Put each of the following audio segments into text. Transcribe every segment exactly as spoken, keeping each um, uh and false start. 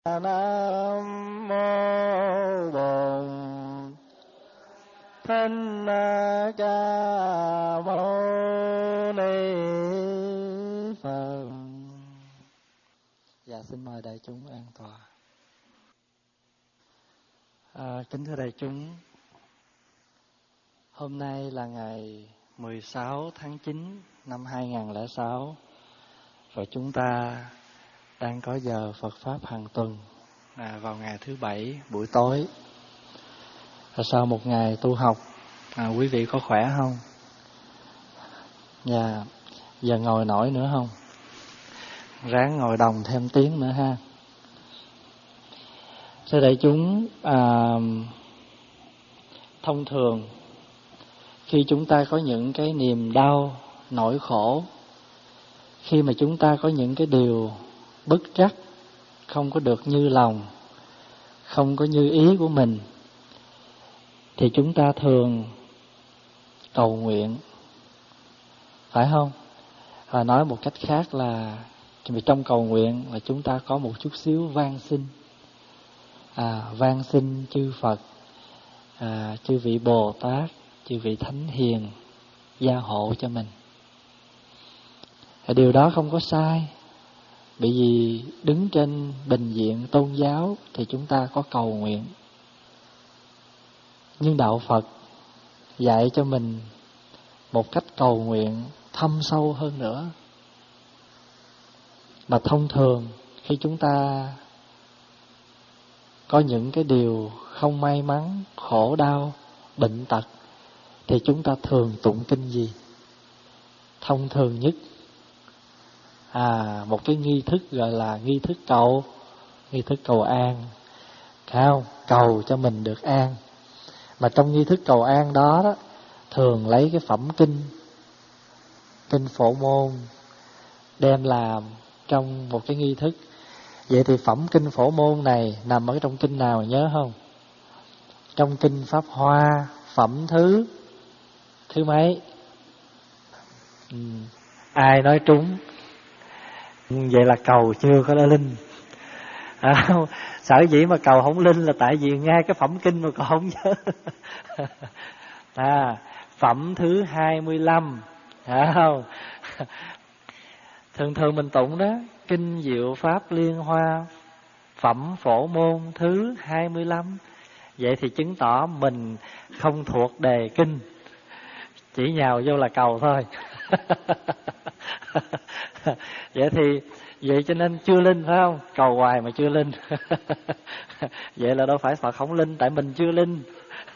Nam mô Bổn Thích Ca Mâu Ni Phật. Dạ, xin mời đại chúng an tọa. À, kính thưa đại chúng, hôm nay là ngày mười sáu tháng chín năm hai nghìn không trăm lẻ sáu và chúng ta đang có giờ Phật Pháp hàng tuần à, vào ngày thứ Bảy buổi tối. Và sau một ngày tu học, à, quý vị có khỏe không? Dạ, giờ ngồi nổi nữa không? Ráng ngồi đồng thêm tiếng nữa ha. Thưa đại chúng, à, thông thường khi chúng ta có những cái niềm đau, nỗi khổ, khi mà chúng ta có những cái điều bất trắc, không có được như lòng, không có như ý của mình, thì chúng ta thường cầu nguyện, phải không? Và nói một cách khác là trong cầu nguyện là chúng ta có một chút xíu van xin, à, van xin chư Phật, à, chư vị Bồ Tát, chư vị Thánh Hiền gia hộ cho mình. Điều đó không có sai, bởi vì đứng trên bình diện tôn giáo thì chúng ta có cầu nguyện. Nhưng Đạo Phật dạy cho mình một cách cầu nguyện thâm sâu hơn nữa. Mà thông thường khi chúng ta có những cái điều không may mắn, khổ đau, bệnh tật, thì chúng ta thường tụng kinh gì? Thông thường nhất, à, một cái nghi thức gọi là nghi thức cầu, nghi thức cầu an, phải không? Cầu cho mình được an. Mà trong nghi thức cầu an đó, đó thường lấy cái phẩm kinh, kinh Phổ Môn đem làm trong một cái nghi thức. Vậy thì phẩm kinh Phổ Môn này nằm ở trong kinh nào nhớ không? Trong kinh Pháp Hoa, phẩm thứ thứ mấy? Ừ. Ai nói trúng? Vậy là cầu chưa có linh. À, sở dĩ mà cầu không linh là tại vì ngay cái phẩm kinh mà còn không nhớ. À, phẩm thứ hai mươi lăm, phải không? Thường thường mình tụng đó, kinh Diệu Pháp Liên Hoa, phẩm Phổ Môn thứ hai mươi lăm. Vậy thì chứng tỏ mình không thuộc đề kinh, chỉ nhào vô là cầu thôi. Vậy thì vậy cho nên chưa linh, phải không? Cầu hoài mà chưa linh. Vậy là đâu phải Phật không linh, tại mình chưa linh.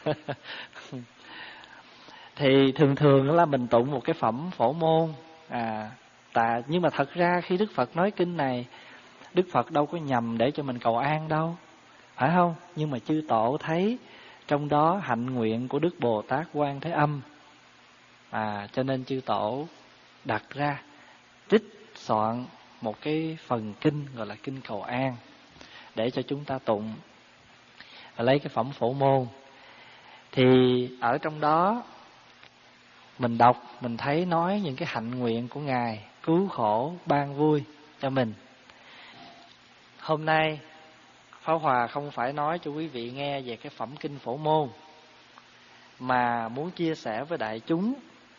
Thì thường thường là mình tụng một cái phẩm Phổ Môn, à, tạ, nhưng mà thật ra khi Đức Phật nói kinh này, Đức Phật đâu có nhằm để cho mình cầu an đâu, phải không? Nhưng mà chư Tổ thấy trong đó hạnh nguyện của Đức Bồ Tát Quan Thế Âm, à, cho nên chư Tổ đặt ra trích soạn một cái phần kinh gọi là kinh cầu an để cho chúng ta tụng. Và lấy cái phẩm Phổ Môn thì ở trong đó mình đọc, mình thấy nói những cái hạnh nguyện của Ngài cứu khổ ban vui cho mình. Hôm nay Pháp Hòa không phải nói cho quý vị nghe về cái phẩm kinh Phổ Môn, mà muốn chia sẻ với đại chúng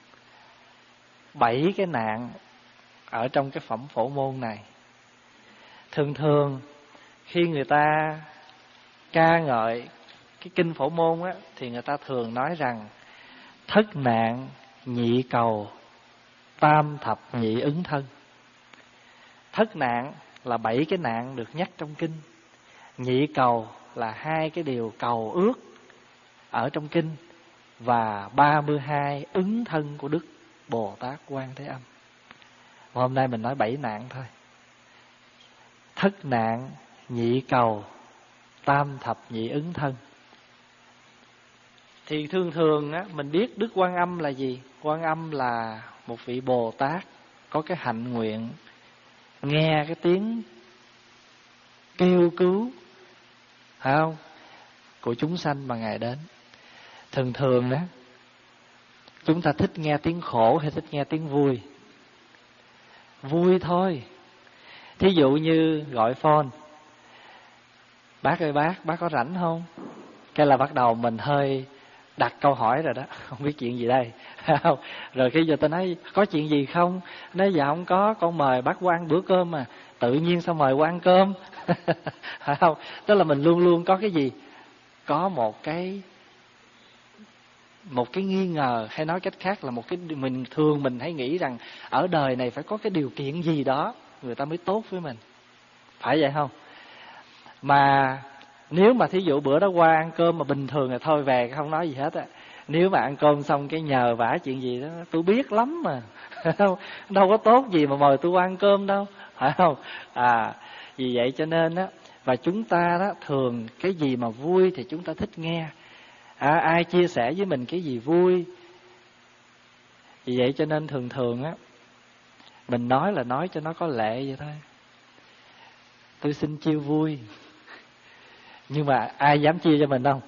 bảy cái nạn ở trong cái phẩm Phổ Môn này. Thường thường khi người ta ca ngợi cái kinh Phổ Môn á, thì người ta thường nói rằng thất nạn nhị cầu, tam thập nhị ứng thân. Thất nạn là bảy cái nạn được nhắc trong kinh. Nhị cầu là hai cái điều cầu ước ở trong kinh. Và ba mươi hai ứng thân của Đức Bồ Tát Quan Thế Âm. Hôm nay mình nói bảy nạn thôi. Thất nạn nhị cầu, tam thập nhị ứng thân. Thì thường thường á, mình biết Đức Quan Âm là gì? Quan Âm là một vị Bồ Tát có cái hạnh nguyện nghe cái tiếng kêu cứu, phải không, của chúng sanh mà Ngài đến. Thường thường đó, chúng ta thích nghe tiếng khổ hay thích nghe tiếng vui? Vui thôi. Thí dụ như gọi phone, Bác ơi bác, bác có rảnh không? Cái là bắt đầu mình hơi đặt câu hỏi rồi đó, không biết chuyện gì đây. Rồi khi giờ tôi nói có chuyện gì không? Nói dạ không có, con mời bác qua ăn bữa cơm mà. Tự nhiên sao mời qua ăn cơm? Phải không? Tức là mình luôn luôn có cái gì? Có một cái một cái nghi ngờ, hay nói cách khác là một cái mình thường mình hay nghĩ rằng ở đời này phải có cái điều kiện gì đó người ta mới tốt với mình. Phải vậy không? Mà nếu mà thí dụ bữa đó qua ăn cơm mà bình thường là thôi về không nói gì hết á. Nếu mà ăn cơm xong cái nhờ vả chuyện gì đó tôi biết lắm mà. Đâu có tốt gì mà mời tôi qua ăn cơm đâu. Phải không? À, vì vậy cho nên á, và chúng ta đó thường cái gì mà vui thì chúng ta thích nghe. À, ai chia sẻ với mình cái gì vui. Vì vậy cho nên thường thường á, mình nói là nói cho nó có lệ vậy thôi. Tôi xin chiêu vui. Nhưng mà ai dám chia cho mình không?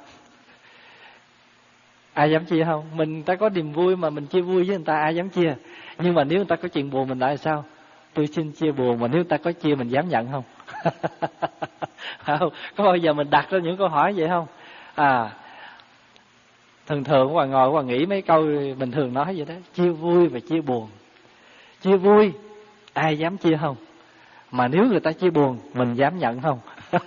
Ai dám chia không? Mình ta có niềm vui mà mình chia vui với người ta, ai dám chia? Nhưng mà nếu người ta có chuyện buồn mình lại sao? Tôi xin chia buồn, mà nếu người ta có chia mình dám nhận không? Không, có bao giờ mình đặt ra những câu hỏi vậy không? À, thường thường Hoàng ngồi Hoàng nghĩ mấy câu mình thường nói vậy đó, chia vui và chia buồn. Chia vui ai dám chia không? Mà nếu người ta chia buồn mình dám nhận không?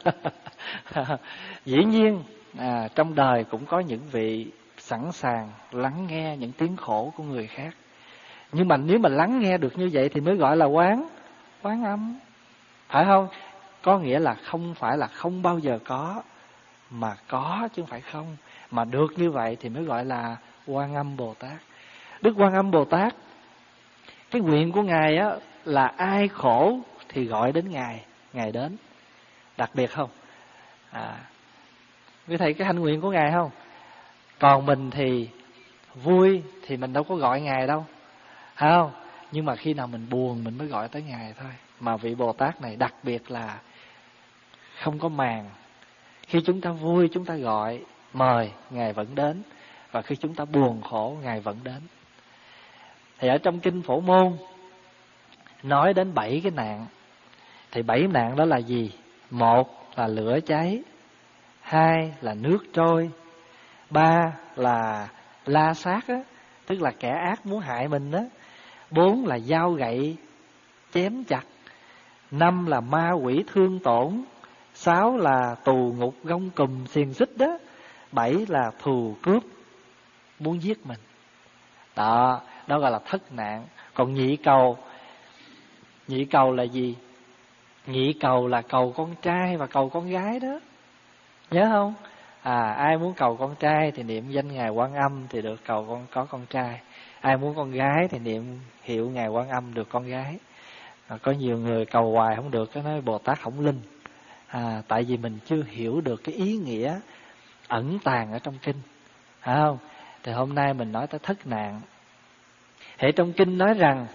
Dĩ nhiên à, trong đời cũng có những vị sẵn sàng lắng nghe những tiếng khổ của người khác. Nhưng mà nếu mà lắng nghe được như vậy thì mới gọi là quán quán âm. Phải không? Có nghĩa là không phải là không bao giờ có, mà có chứ không phải không. Mà được như vậy thì mới gọi là Quan Âm Bồ Tát. Đức Quan Âm Bồ Tát, cái nguyện của Ngài á là ai khổ thì gọi đến Ngài, Ngài đến. Đặc biệt không? À, quý thầy cái hạnh nguyện của Ngài không? Còn mình thì vui thì mình đâu có gọi Ngài đâu, phải không? Nhưng mà khi nào mình buồn mình mới gọi tới Ngài thôi. Mà vị Bồ Tát này đặc biệt là không có màng. Khi chúng ta vui chúng ta gọi, mời, Ngài vẫn đến. Và khi chúng ta buồn khổ, Ngài vẫn đến. Thì ở trong Kinh Phổ Môn nói đến bảy cái nạn. Thì bảy nạn đó là gì? Một là lửa cháy, hai là nước trôi, ba là la sát á, tức là kẻ ác muốn hại mình á, bốn là dao gậy chém chặt, năm là ma quỷ thương tổn, sáu là tù ngục gông cùm xiềng xích đó, bảy là thù cướp muốn giết mình. Đó, đó gọi là thất nạn. Còn nhị cầu, nhị cầu là gì? Nhị cầu là cầu con trai và cầu con gái đó. Nhớ không? À, ai muốn cầu con trai thì niệm danh Ngài Quan Âm thì được cầu con có con trai. Ai muốn con gái thì niệm hiệu Ngài Quan Âm được con gái. À, có nhiều người cầu hoài không được, cái nói Bồ Tát không linh. À, tại vì mình chưa hiểu được cái ý nghĩa ẩn tàng ở trong kinh, phải không? Thì hôm nay mình nói tới thất nạn. Hệ trong kinh nói rằng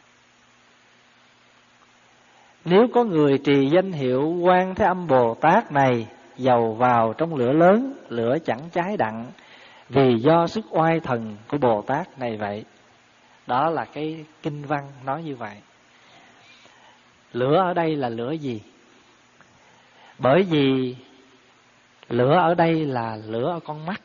nếu có người trì danh hiệu Quan Thế Âm Bồ Tát này, dầu vào trong lửa lớn, lửa chẳng cháy đặng, vì do sức oai thần của Bồ Tát này vậy. Đó là cái kinh văn nói như vậy. Lửa ở đây là lửa gì? Bởi vì lửa ở đây là lửa ở con mắt.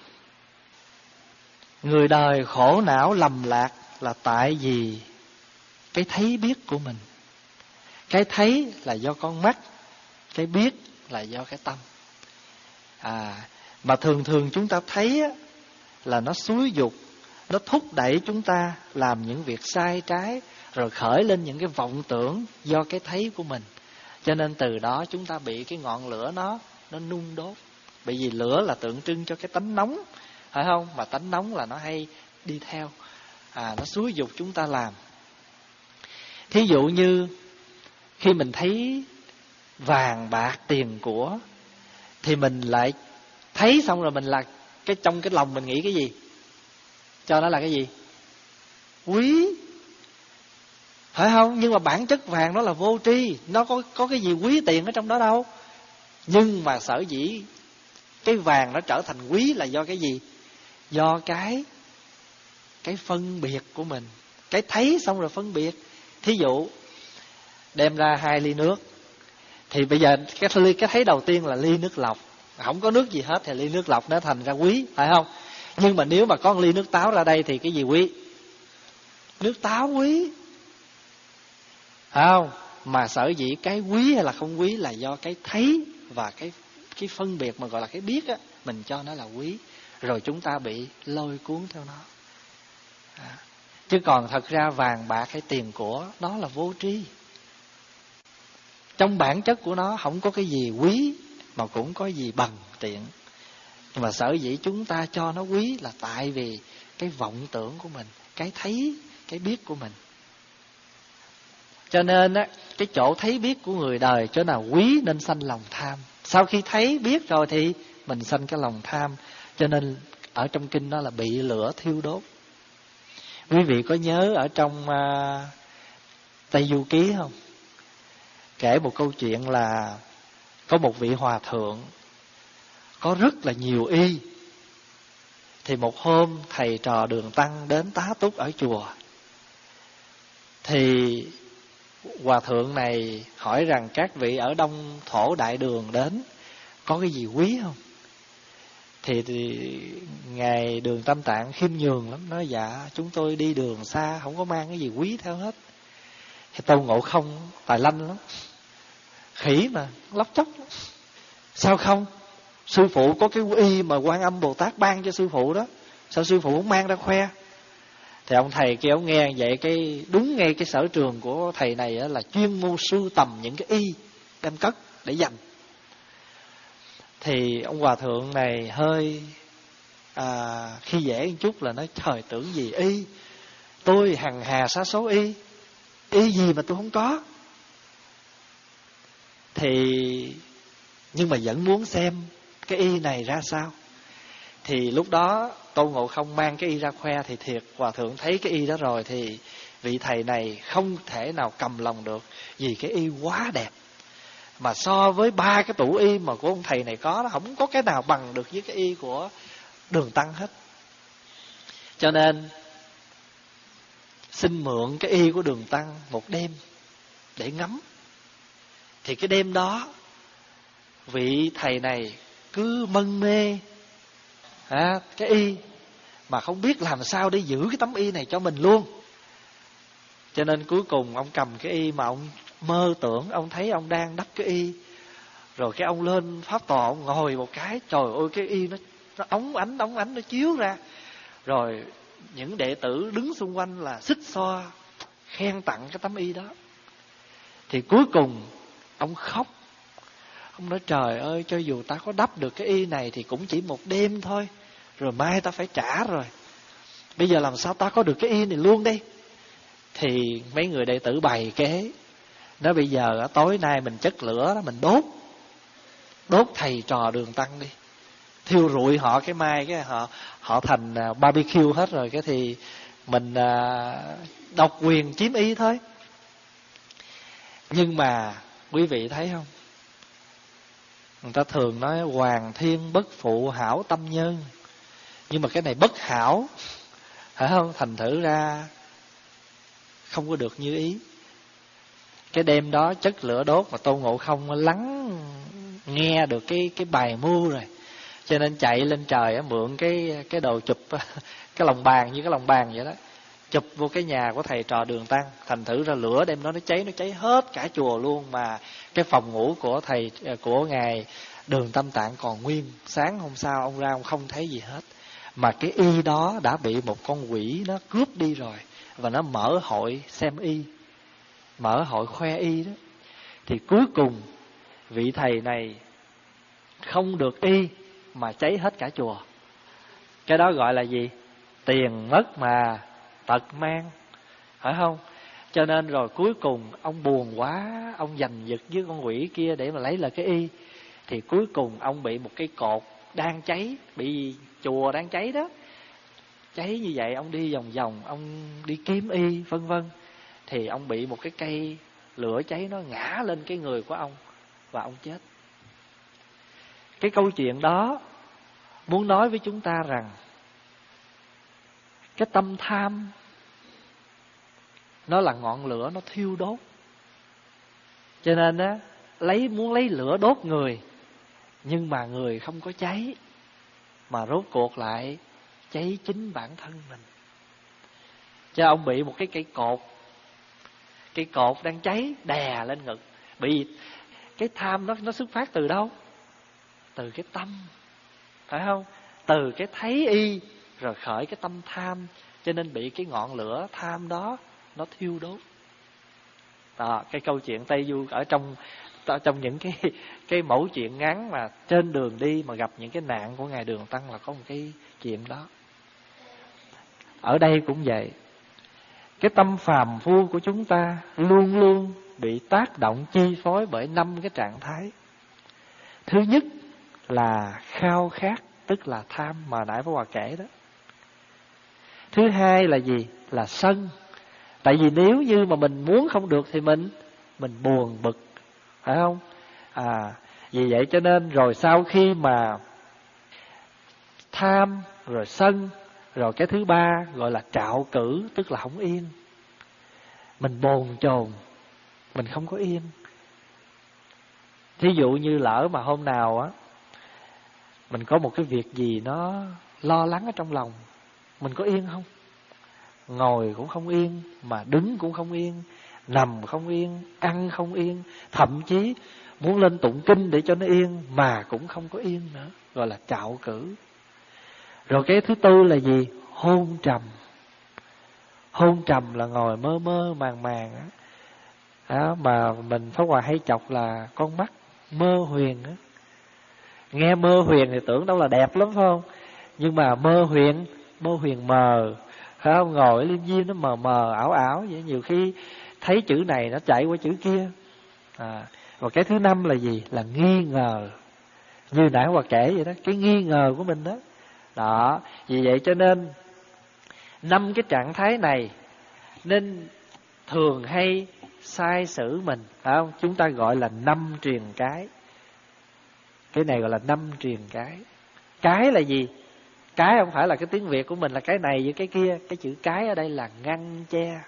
Người đời khổ não lầm lạc là tại vì cái thấy biết của mình. Cái thấy là do con mắt, cái biết là do cái tâm. À, mà thường thường chúng ta thấy á, là nó xúi dục, nó thúc đẩy chúng ta làm những việc sai trái, rồi khởi lên những cái vọng tưởng do cái thấy của mình. Cho nên từ đó chúng ta bị cái ngọn lửa nó nó nung đốt. Bởi vì lửa là tượng trưng cho cái tánh nóng, phải không? Mà tánh nóng là nó hay đi theo, à, nó xúi dục chúng ta làm. Thí dụ như khi mình thấy vàng bạc tiền của thì mình lại thấy xong rồi mình là cái trong cái lòng mình nghĩ cái gì? Cho nó là cái gì? Quý, phải không? Nhưng mà bản chất vàng nó là vô tri, nó có có cái gì quý tiền ở trong đó đâu. Nhưng mà sở dĩ cái vàng nó trở thành quý là do cái gì? Do cái cái phân biệt của mình. Cái thấy xong rồi phân biệt. Thí dụ đem ra hai ly nước, Thì bây giờ cái ly cái thấy đầu tiên là ly nước lọc, không có nước gì hết thì ly nước lọc nó thành ra quý, phải không? Nhưng mà nếu mà có một ly nước táo ra đây thì cái gì quý? Nước táo quý, phải không? Mà sở dĩ cái quý hay là không quý là do cái thấy và cái cái phân biệt mà gọi là cái biết á, mình cho nó là quý, rồi chúng ta bị lôi cuốn theo nó. À, chứ còn thật ra vàng bạc hay tiền của nó là vô tri. Trong bản chất của nó không có cái gì quý mà cũng có gì bằng tiện. Nhưng mà sở dĩ chúng ta cho nó quý là tại vì cái vọng tưởng của mình, cái thấy, cái biết của mình. Cho nên á, cái chỗ thấy biết của người đời chỗ nào quý nên sanh lòng tham. Sau khi thấy biết rồi thì mình sanh cái lòng tham. Cho nên ở trong kinh đó là bị lửa thiêu đốt. Quý vị có nhớ ở trong uh, Tây Du Ký không? Kể một câu chuyện là có một vị hòa thượng có rất là nhiều y. Thì một hôm thầy trò Đường Tăng đến tá túc ở chùa. Thì hòa thượng này hỏi rằng các vị ở Đông Thổ Đại Đường đến có cái gì quý không? Thì, thì ngài Đường Tâm Tạng khiêm nhường lắm, nói dạ chúng tôi đi đường xa không có mang cái gì quý theo hết. Thì Tôn Ngộ Không tài lanh lắm, khỉ mà lóc chóc lắm. Sao không? Sư phụ có cái y mà Quan Âm Bồ Tát ban cho sư phụ đó, sao sư phụ không mang ra khoe? Thì ông thầy kia ông nghe vậy cái đúng ngay cái sở trường của thầy này là chuyên môn sưu tầm những cái y đem cất để dành. Thì ông hòa thượng này hơi à, khi dễ một chút là nói trời tưởng gì y, tôi hằng hà sa số y, y gì mà tôi không có. Thì nhưng mà vẫn muốn xem cái y này ra sao. Thì lúc đó Tôn Ngộ Không mang cái y ra khoe thì thiệt hòa thượng thấy cái y đó rồi thì vị thầy này không thể nào cầm lòng được, vì cái y quá đẹp. Mà so với ba cái tủ y mà của ông thầy này có, nó không có cái nào bằng được với cái y của Đường Tăng hết. Cho nên xin mượn cái y của Đường Tăng một đêm để ngắm. Thì cái đêm đó vị thầy này cứ mân mê à, cái y mà không biết làm sao để giữ cái tấm y này cho mình luôn. Cho nên cuối cùng ông cầm cái y mà ông mơ tưởng, ông thấy ông đang đắp cái y. Rồi cái ông lên pháp tòa, ông ngồi một cái, trời ơi cái y nó, nó óng ánh, óng ánh, nó chiếu ra. Rồi những đệ tử đứng xung quanh là xích xoa, khen tặng cái tấm y đó. Thì cuối cùng ông khóc. Ông nói trời ơi, cho dù ta có đắp được cái y này thì cũng chỉ một đêm thôi, rồi mai ta phải trả rồi. Bây giờ làm sao ta có được cái y này luôn đây? Thì mấy người đệ tử bày kế, nói bây giờ tối nay mình chất lửa đó, mình đốt Đốt thầy trò Đường Tăng đi, thiêu rụi họ, cái mai cái họ họ thành barbecue hết rồi, cái thì mình độc quyền chiếm y thôi. Nhưng mà quý vị thấy không, người ta thường nói hoàng thiên bất phụ hảo tâm nhân, nhưng mà cái này bất hảo, phải không? Thành thử ra không có được như ý. Cái đêm đó chất lửa đốt mà Tôn Ngộ Không lắng nghe được cái cái bài mưu rồi, cho nên chạy lên trời mượn cái cái đồ chụp cái lồng bàn như cái lồng bàn vậy đó, chụp vô cái nhà của thầy trò Đường Tăng. Thành thử ra lửa đêm đó nó cháy, nó cháy hết cả chùa luôn, mà cái phòng ngủ của thầy của ngài Đường Tâm Tạng còn nguyên. Sáng hôm sau ông ra ông không thấy gì hết, mà cái y đó đã bị một con quỷ nó cướp đi rồi, và nó mở hội xem y, mở hội khoe y đó. Thì cuối cùng vị thầy này không được y mà cháy hết cả chùa. Cái đó gọi là gì? Tiền mất mà tật mang, phải không? Cho nên rồi cuối cùng ông buồn quá, ông giành giật với con quỷ kia để mà lấy lại cái y. Thì cuối cùng ông bị một cái cột đang cháy, bị chùa đang cháy đó, cháy như vậy. Ông đi vòng vòng, ông đi kiếm y vân vân, thì ông bị một cái cây lửa cháy nó ngã lên cái người của ông, và ông chết. Cái câu chuyện đó muốn nói với chúng ta rằng cái tâm tham nó là ngọn lửa nó thiêu đốt. Cho nên á, lấy muốn lấy lửa đốt người, nhưng mà người không có cháy, mà rốt cuộc lại cháy chính bản thân mình. Chứ ông bị một cái cây cột, cây cột đang cháy đè lên ngực. Bị cái tham nó nó xuất phát từ đâu? Từ cái tâm, phải không? Từ cái thấy y rồi khởi cái tâm tham, cho nên bị cái ngọn lửa tham đó nó thiêu đốt. Đó, cái câu chuyện Tây Du ở trong trong những cái cái mẫu chuyện ngắn mà trên đường đi mà gặp những cái nạn của ngài Đường Tăng là có một cái chuyện đó. Ở đây cũng vậy. Cái tâm phàm phu của chúng ta luôn luôn bị tác động chi phối bởi năm cái trạng thái. Thứ nhất là khao khát, tức là tham mà nãy Pháp Hòa kể đó. Thứ hai là gì? Là sân. Tại vì nếu như mà mình muốn không được thì mình mình buồn bực, phải không? À, vì vậy cho nên rồi sau khi mà tham, rồi sân, rồi cái thứ ba gọi là trạo cử, tức là không yên. Mình bồn chồn, mình không có yên. Thí dụ như lỡ mà hôm nào á, mình có một cái việc gì nó lo lắng ở trong lòng, mình có yên không? Ngồi cũng không yên, mà đứng cũng không yên, nằm không yên, ăn không yên, thậm chí muốn lên tụng kinh để cho nó yên mà cũng không có yên nữa, gọi là trạo cử. Rồi cái thứ tư là gì? Hôn trầm. Hôn trầm là ngồi mơ mơ màng màng á. Đó, mà mình Pháp Hòa hay chọc là con mắt mơ huyền á. Nghe mơ huyền thì tưởng đâu là đẹp lắm phải không? Nhưng mà mơ huyền, mơ huyền mờ, phải không? Ngồi liêm diêm nó mờ mờ ảo ảo vậy, nhiều khi thấy chữ này nó chạy qua chữ kia. À, và cái thứ năm là gì? Là nghi ngờ. Như nãy Hòa kể vậy đó, cái nghi ngờ của mình đó. Đó, vì vậy cho nên năm cái trạng thái này nên thường hay sai xử mình, phải không? Chúng ta gọi là năm triền cái. Cái này gọi là năm triền cái. Cái là gì? Cái không phải là cái tiếng Việt của mình là cái này với cái kia. Cái chữ cái ở đây là ngăn che.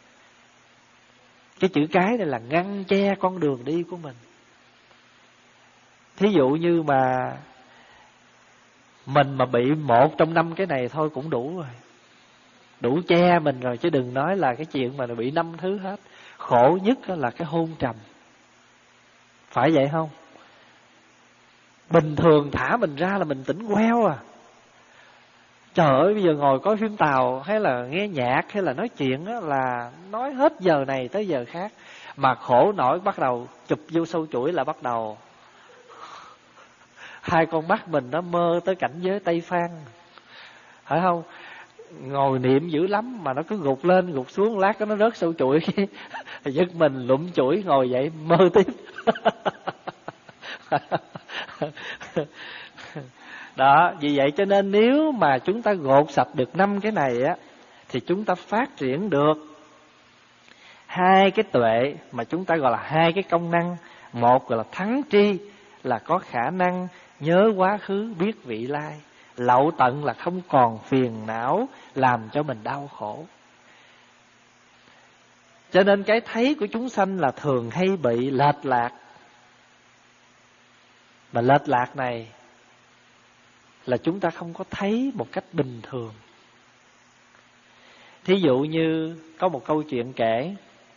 Cái chữ cái này là ngăn che con đường đi của mình. Thí dụ như mà mình mà bị một trong năm cái này thôi cũng đủ rồi, đủ che mình rồi, chứ đừng nói là cái chuyện mà bị năm thứ hết. Khổ nhất là cái hôn trầm. Phải vậy không? Bình thường thả mình ra là mình tỉnh queo à. Trời ơi, bây giờ ngồi coi phim Tàu hay là nghe nhạc hay là nói chuyện á, là nói hết giờ này tới giờ khác. Mà khổ nổi bắt đầu chụp vô sâu chuỗi là bắt đầu hai con mắt mình nó mơ tới cảnh giới Tây Phan, phải không? Ngồi niệm dữ lắm mà nó cứ gục lên gục xuống, lát nó rớt sâu chuỗi giật mình lụm chuỗi ngồi dậy mơ tiếp. Đó, vì vậy cho nên nếu mà chúng ta gột sạch được năm cái này á, thì chúng ta phát triển được hai cái tuệ mà chúng ta gọi là hai cái công năng. Một gọi là thắng tri, là có khả năng nhớ quá khứ biết vị lai. Lậu tận là không còn phiền não làm cho mình đau khổ. Cho nên cái thấy của chúng sanh là thường hay bị lệch lạc. Mà lệch lạc này là chúng ta không có thấy một cách bình thường. Thí dụ như có một câu chuyện kể,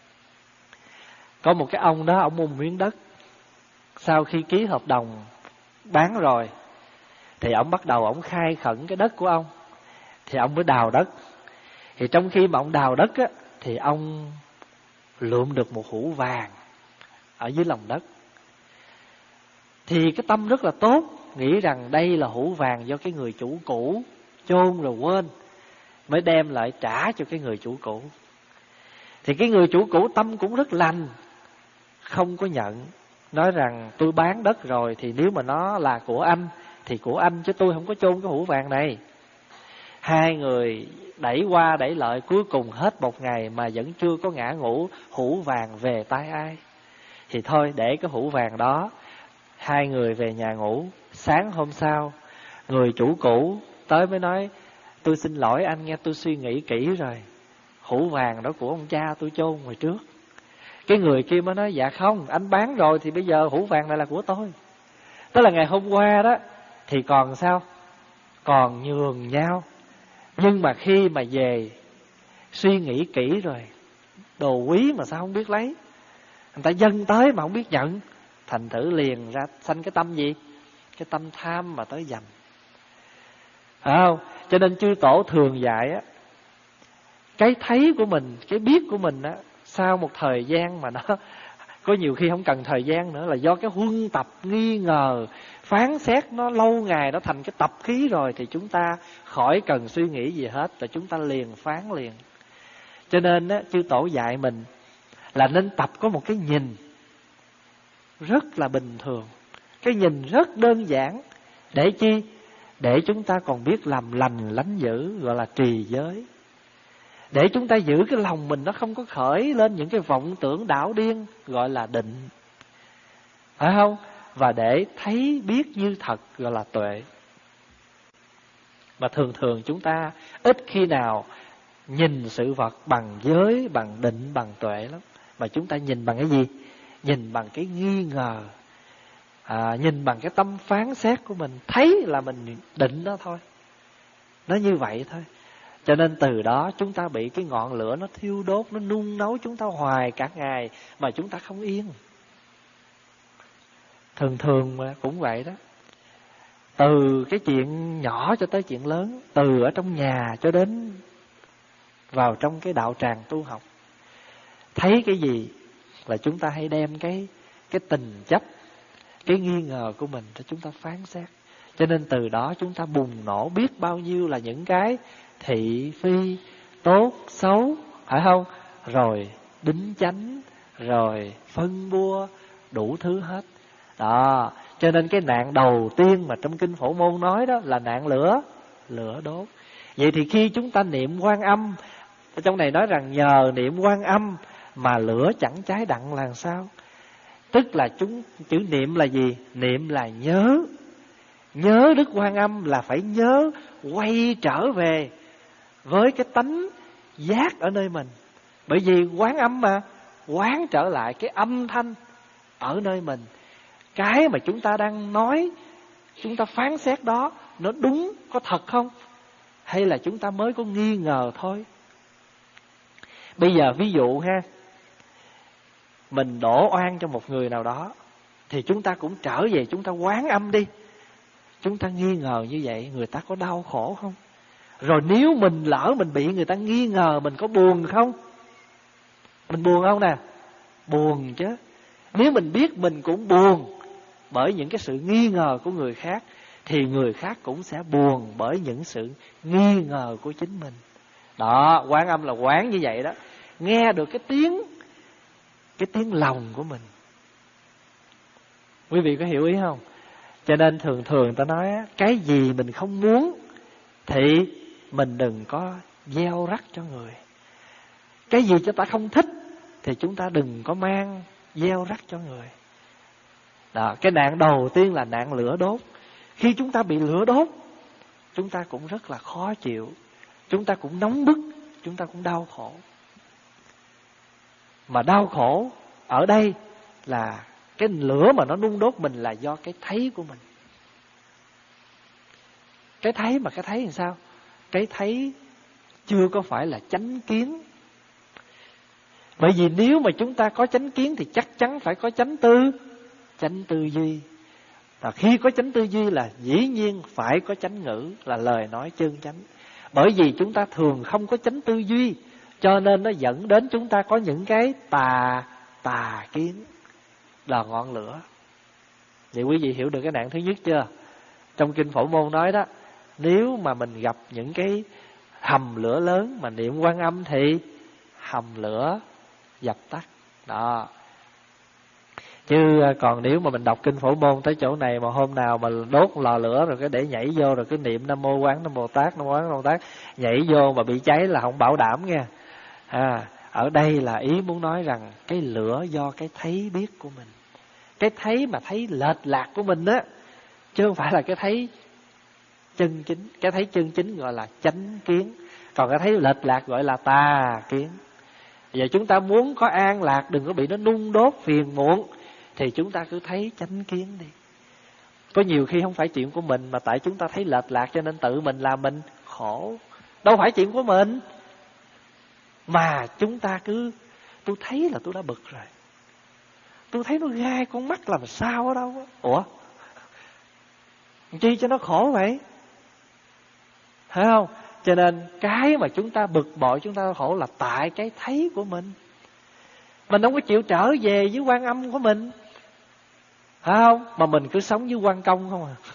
có một cái ông đó, ông mua một miếng đất. Sau khi ký hợp đồng bán rồi thì ông bắt đầu ông khai khẩn cái đất của ông. Thì ông mới đào đất. Thì trong khi mà ông đào đất á, thì ông lượm được một hũ vàng ở dưới lòng đất. Thì cái tâm rất là tốt, nghĩ rằng đây là hũ vàng do cái người chủ cũ chôn rồi quên, mới đem lại trả cho cái người chủ cũ. Thì cái người chủ cũ tâm cũng rất lành, không có nhận, nói rằng tôi bán đất rồi thì nếu mà nó là của anh thì của anh, chứ tôi không có chôn cái hũ vàng này. Hai người đẩy qua đẩy lại, cuối cùng hết một ngày mà vẫn chưa có ngã ngũ hũ vàng về tay ai. Thì thôi để cái hũ vàng đó, hai người về nhà ngủ. Sáng hôm sau, người chủ cũ tới mới nói, tôi xin lỗi anh nghe, tôi suy nghĩ kỹ rồi, hũ vàng đó của ông cha tôi chôn hồi trước. Cái người kia mới nói dạ không, anh bán rồi thì bây giờ hũ vàng này là của tôi. Tức là ngày hôm qua đó thì còn sao? Còn nhường nhau. Nhưng mà khi mà về suy nghĩ kỹ rồi, đồ quý mà sao không biết lấy, người ta dâng tới mà không biết nhận, thành thử liền ra sanh cái tâm gì? Cái tâm tham mà tới giành. Phải không? Cho nên chư tổ thường dạy á, cái thấy của mình, cái biết của mình á, sau một thời gian mà nó có nhiều khi không cần thời gian nữa, là do cái huân tập nghi ngờ phán xét nó lâu ngày, nó thành cái tập khí rồi, thì chúng ta khỏi cần suy nghĩ gì hết, là chúng ta liền phán liền. Cho nên á, chư tổ dạy mình là nên tập có một cái nhìn rất là bình thường, cái nhìn rất đơn giản. Để chi? Để chúng ta còn biết làm lành lánh dữ, gọi là trì giới. Để chúng ta giữ cái lòng mình nó không có khởi lên những cái vọng tưởng đảo điên, gọi là định. Phải không? Và để thấy biết như thật, gọi là tuệ. Mà thường thường chúng ta ít khi nào nhìn sự vật bằng giới, bằng định, bằng tuệ lắm. Mà chúng ta nhìn bằng cái gì? Nhìn bằng cái nghi ngờ, à, nhìn bằng cái tâm phán xét của mình. Thấy là mình định đó thôi. Nó như vậy thôi. Cho nên từ đó chúng ta bị cái ngọn lửa nó thiêu đốt, nó nung nấu chúng ta hoài cả ngày mà chúng ta không yên. Thường thường mà cũng vậy đó. Từ cái chuyện nhỏ cho tới chuyện lớn, từ ở trong nhà cho đến vào trong cái đạo tràng tu học, thấy cái gì là chúng ta hay đem cái cái tình chấp, cái nghi ngờ của mình cho chúng ta phán xét. Cho nên từ đó chúng ta bùng nổ biết bao nhiêu là những cái thị phi, tốt, xấu, phải không? Rồi đính chánh, rồi phân bua, đủ thứ hết. Đó, cho nên cái nạn đầu tiên mà trong Kinh Phổ Môn nói đó là nạn lửa, lửa đốt. Vậy thì khi chúng ta niệm Quan Âm, trong này nói rằng nhờ niệm Quan Âm mà lửa chẳng cháy đặng là sao? Tức là chúng chữ niệm là gì? Niệm là nhớ. Nhớ Đức Quan Âm là phải nhớ quay trở về với cái tánh giác ở nơi mình. Bởi vì Quán Âm mà, quán trở lại cái âm thanh ở nơi mình. Cái mà chúng ta đang nói, chúng ta phán xét đó, nó đúng, có thật không? Hay là chúng ta mới có nghi ngờ thôi? Bây giờ ví dụ ha, mình đổ oan cho một người nào đó, thì chúng ta cũng trở về chúng ta Quán Âm đi. Chúng ta nghi ngờ như vậy, người ta có đau khổ không? Rồi nếu mình lỡ mình bị người ta nghi ngờ, mình có buồn không? Mình buồn không nè? Buồn chứ. Nếu mình biết mình cũng buồn bởi những cái sự nghi ngờ của người khác, thì người khác cũng sẽ buồn bởi những sự nghi ngờ của chính mình. Đó, Quán Âm là quán như vậy đó. Nghe được cái tiếng, cái tiếng lòng của mình. Quý vị có hiểu ý không? Cho nên thường thường ta nói cái gì mình không muốn thì mình đừng có gieo rắc cho người. Cái gì cho ta không thích thì chúng ta đừng có mang gieo rắc cho người. Đó, cái nạn đầu tiên là nạn lửa đốt. Khi chúng ta bị lửa đốt, chúng ta cũng rất là khó chịu, chúng ta cũng nóng bức, chúng ta cũng đau khổ. Mà đau khổ ở đây là cái lửa mà nó nung đốt mình là do cái thấy của mình. Cái thấy mà cái thấy làm sao? Cái thấy chưa có phải là chánh kiến. Bởi vì nếu mà chúng ta có chánh kiến thì chắc chắn phải có chánh tư, chánh tư duy. Và khi có chánh tư duy là dĩ nhiên phải có chánh ngữ, là lời nói chân chánh. Bởi vì chúng ta thường không có chánh tư duy, cho nên nó dẫn đến chúng ta có những cái tà tà kiến, là ngọn lửa. Vậy quý vị hiểu được cái nạn thứ nhất chưa? Trong Kinh Phổ Môn nói đó, nếu mà mình gặp những cái hầm lửa lớn mà niệm Quan Âm thì hầm lửa dập tắt. Đó. Chứ còn nếu mà mình đọc Kinh Phổ Môn tới chỗ này mà hôm nào mà đốt lò lửa rồi cái để nhảy vô rồi cứ niệm Nam Mô Quán Nam Mô Tát Nam Mô Quán Nam Mô Tát, nhảy vô mà bị cháy là không bảo đảm nha. À, ở đây là ý muốn nói rằng cái lửa do cái thấy biết của mình. Cái thấy mà thấy lệch lạc của mình á, chứ không phải là cái thấy chân chính. Cái thấy chân chính gọi là chánh kiến, còn cái thấy lệch lạc gọi là tà kiến. Giờ chúng ta muốn có an lạc, đừng có bị nó nung đốt phiền muộn, thì chúng ta cứ thấy chánh kiến đi. Có nhiều khi không phải chuyện của mình, mà tại chúng ta thấy lệch lạc cho nên tự mình làm mình khổ. Đâu phải chuyện của mình, mà chúng ta cứ, tôi thấy là tôi đã bực rồi, tôi thấy nó gai con mắt làm sao ở đâu. Ủa, chi cho nó khổ vậy, phải không? Cho nên cái mà chúng ta bực bội, chúng ta khổ là tại cái thấy của mình. Mình không có chịu trở về với Quan Âm của mình, phải không? Mà mình cứ sống với Quan Công không à.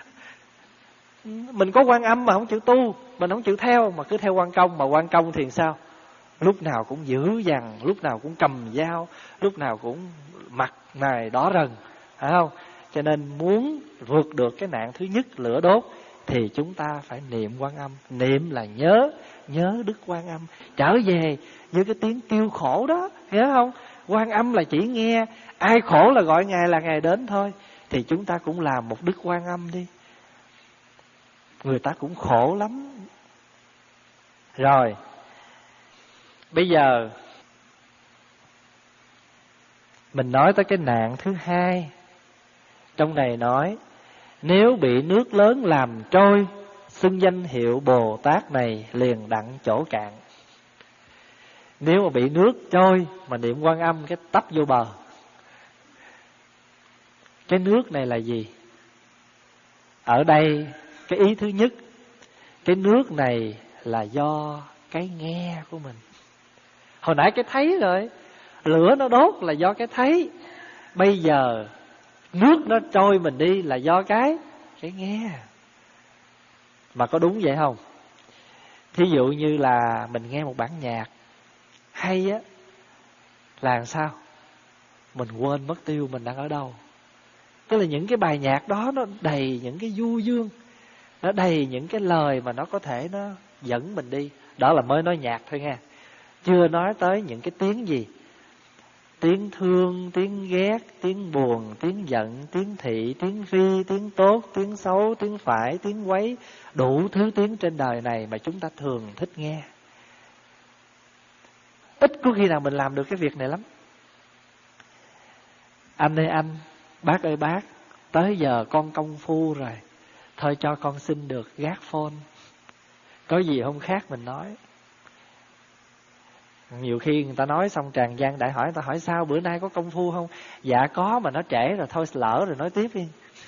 Mình có Quan Âm mà không chịu tu, mình không chịu theo, mà cứ theo Quan Công. Mà Quan Công thì sao? Lúc nào cũng dữ dằn, lúc nào cũng cầm dao, lúc nào cũng mặt này đỏ rần, phải không? Cho nên muốn vượt được cái nạn thứ nhất, lửa đốt, thì chúng ta phải niệm Quan Âm. Niệm là nhớ, nhớ Đức Quan Âm, trở về như cái tiếng kêu khổ đó, hiểu không? Quan Âm là chỉ nghe, ai khổ là gọi Ngài là Ngài đến thôi. Thì chúng ta cũng làm một Đức Quan Âm đi. Người ta cũng khổ lắm. Rồi, bây giờ mình nói tới cái nạn thứ hai. Trong này nói, nếu bị nước lớn làm trôi, xưng danh hiệu Bồ Tát này liền đặng chỗ cạn. Nếu mà bị nước trôi mà niệm Quan Âm cái tấp vô bờ. Cái nước này là gì? Ở đây cái ý thứ nhất, cái nước này là do cái nghe của mình. Hồi nãy cái thấy rồi, lửa nó đốt là do cái thấy. Bây giờ nước nó trôi mình đi là do cái cái nghe. Mà có đúng vậy không? Thí dụ như là mình nghe một bản nhạc hay á, là làm sao? Mình quên mất tiêu mình đang ở đâu. Tức là những cái bài nhạc đó nó đầy những cái du dương, nó đầy những cái lời mà nó có thể nó dẫn mình đi. Đó là mới nói nhạc thôi nha, chưa nói tới những cái tiếng gì. Tiếng thương, tiếng ghét, tiếng buồn, tiếng giận, tiếng thị, tiếng phi, tiếng tốt, tiếng xấu, tiếng phải, tiếng quấy. Đủ thứ tiếng trên đời này mà chúng ta thường thích nghe. Ít có khi nào mình làm được cái việc này lắm. Anh ơi anh, bác ơi bác, tới giờ con công phu rồi, thôi cho con xin được gác phone. Có gì không khác mình nói. Nhiều khi người ta nói xong tràn gian đại hỏi, người ta hỏi sao bữa nay có công phu không? Dạ có, mà nó trễ rồi, thôi lỡ rồi nói tiếp đi.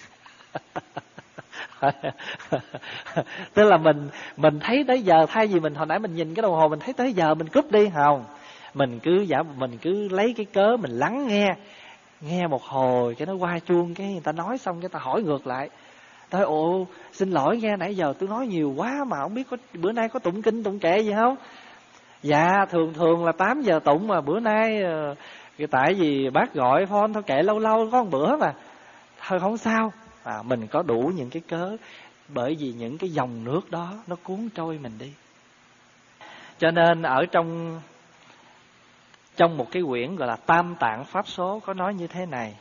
Tức là mình mình thấy tới giờ, thay vì mình hồi nãy mình nhìn cái đồng hồ mình thấy tới giờ mình cúp đi, không? Mình cứ giả mình cứ lấy cái cớ mình lắng nghe, nghe một hồi cái nó qua chuông, cái người ta nói xong cái ta hỏi ngược lại. Tôi ồ xin lỗi nghe, nãy giờ tôi nói nhiều quá mà không biết có bữa nay có tụng kinh tụng kệ gì không? Dạ thường thường là tám giờ tụng, mà bữa nay uh, tại vì bác gọi phone thôi kệ lâu lâu có một bữa mà. Thôi không sao. À, mình có đủ những cái cớ, bởi vì những cái dòng nước đó nó cuốn trôi mình đi. Cho nên ở trong trong một cái quyển gọi là Tam Tạng Pháp Số có nói như thế này: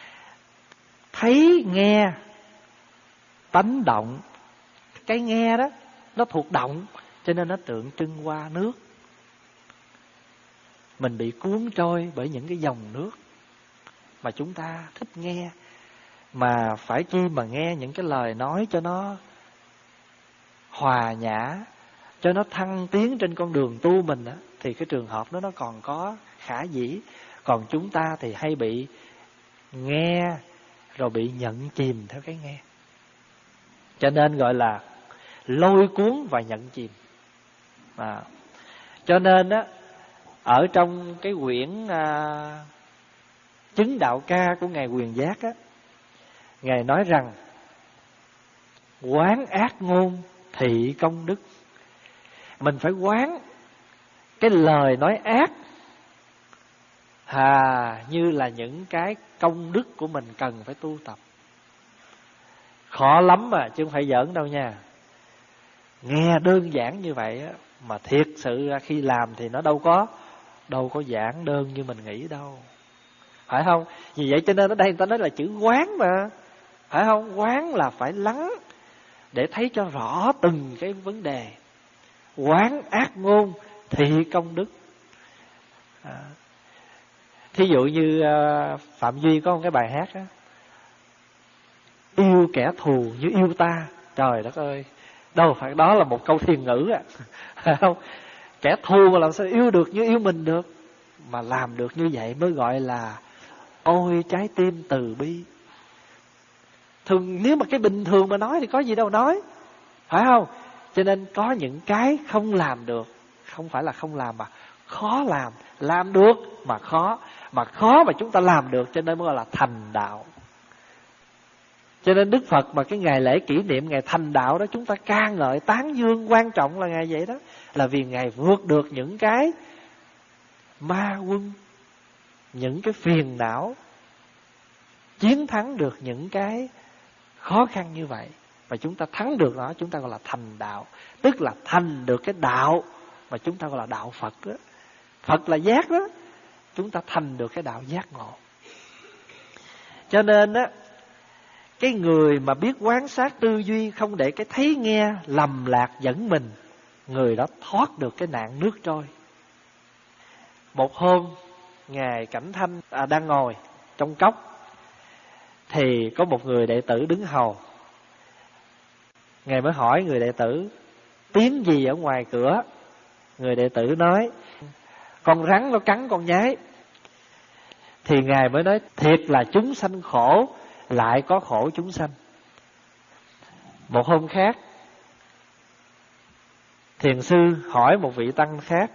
thấy nghe tánh động. Cái nghe đó nó thuộc động, cho nên nó tượng trưng qua nước. Mình bị cuốn trôi bởi những cái dòng nước mà chúng ta thích nghe. Mà phải chi mà nghe những cái lời nói cho nó hòa nhã, cho nó thăng tiến trên con đường tu mình á, thì cái trường hợp đó nó còn có khả dĩ. Còn chúng ta thì hay bị nghe rồi bị nhận chìm theo cái nghe, cho nên gọi là lôi cuốn và nhận chìm. À, cho nên á, ở trong cái quyển à, Chứng Đạo Ca của Ngài Quyền Giác á, Ngài nói rằng quán ác ngôn thị công đức. Mình phải quán cái lời nói ác à, như là những cái công đức của mình cần phải tu tập. Khó lắm mà, chứ không phải giỡn đâu nha. Nghe đơn giản như vậy á, mà thiệt sự ra khi làm thì nó đâu có Đâu có giản đơn như mình nghĩ đâu, phải không? Vì vậy cho nên ở đây người ta nói là chữ quán mà, phải không? Quán là phải lắng để thấy cho rõ từng cái vấn đề. Quán ác ngôn thị công đức. À. Thí dụ như uh, Phạm Duy có một cái bài hát á, yêu kẻ thù như yêu ta. Trời đất ơi, đâu phải đó là một câu thiền ngữ à. Không, kẻ thù mà làm sao yêu được như yêu mình được. Mà làm được như vậy mới gọi là ôi trái tim từ bi. Thường nếu mà cái bình thường mà nói thì có gì đâu nói, phải không? Cho nên có những cái không làm được, không phải là không làm mà khó làm. Làm được mà khó, mà khó mà chúng ta làm được, cho nên mới gọi là thành đạo. Cho nên Đức Phật mà cái ngày lễ kỷ niệm ngày thành đạo đó, chúng ta ca ngợi tán dương, quan trọng là ngày vậy đó. Là vì Ngài vượt được những cái ma quân, những cái phiền não, chiến thắng được những cái khó khăn như vậy. Và chúng ta thắng được nó, chúng ta gọi là thành đạo. Tức là thành được cái đạo mà chúng ta gọi là đạo Phật đó. Phật là giác đó, chúng ta thành được cái đạo giác ngộ. Cho nên á, cái người mà biết quán sát tư duy, không để cái thấy nghe lầm lạc dẫn mình, người đó thoát được cái nạn nước trôi. Một hôm Ngài Cảnh Thanh à, đang ngồi trong cốc, thì có một người đệ tử đứng hầu. Ngài mới hỏi người đệ tử tiếng gì ở ngoài cửa. Người đệ tử nói con rắn nó cắn con nhái. Thì Ngài mới nói thiệt là chúng sanh khổ, lại có khổ chúng sanh. Một hôm khác, thiền sư hỏi một vị tăng khác,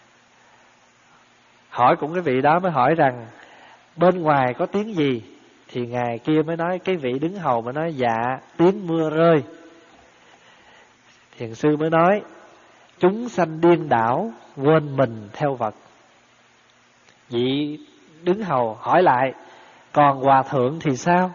hỏi cũng cái vị đó mới hỏi rằng bên ngoài có tiếng gì. Thì Ngài kia mới nói, cái vị đứng hầu mới nói dạ tiếng mưa rơi. Thiền sư mới nói chúng sanh điên đảo, quên mình theo vật. Vị đứng hầu hỏi lại còn hòa thượng thì sao?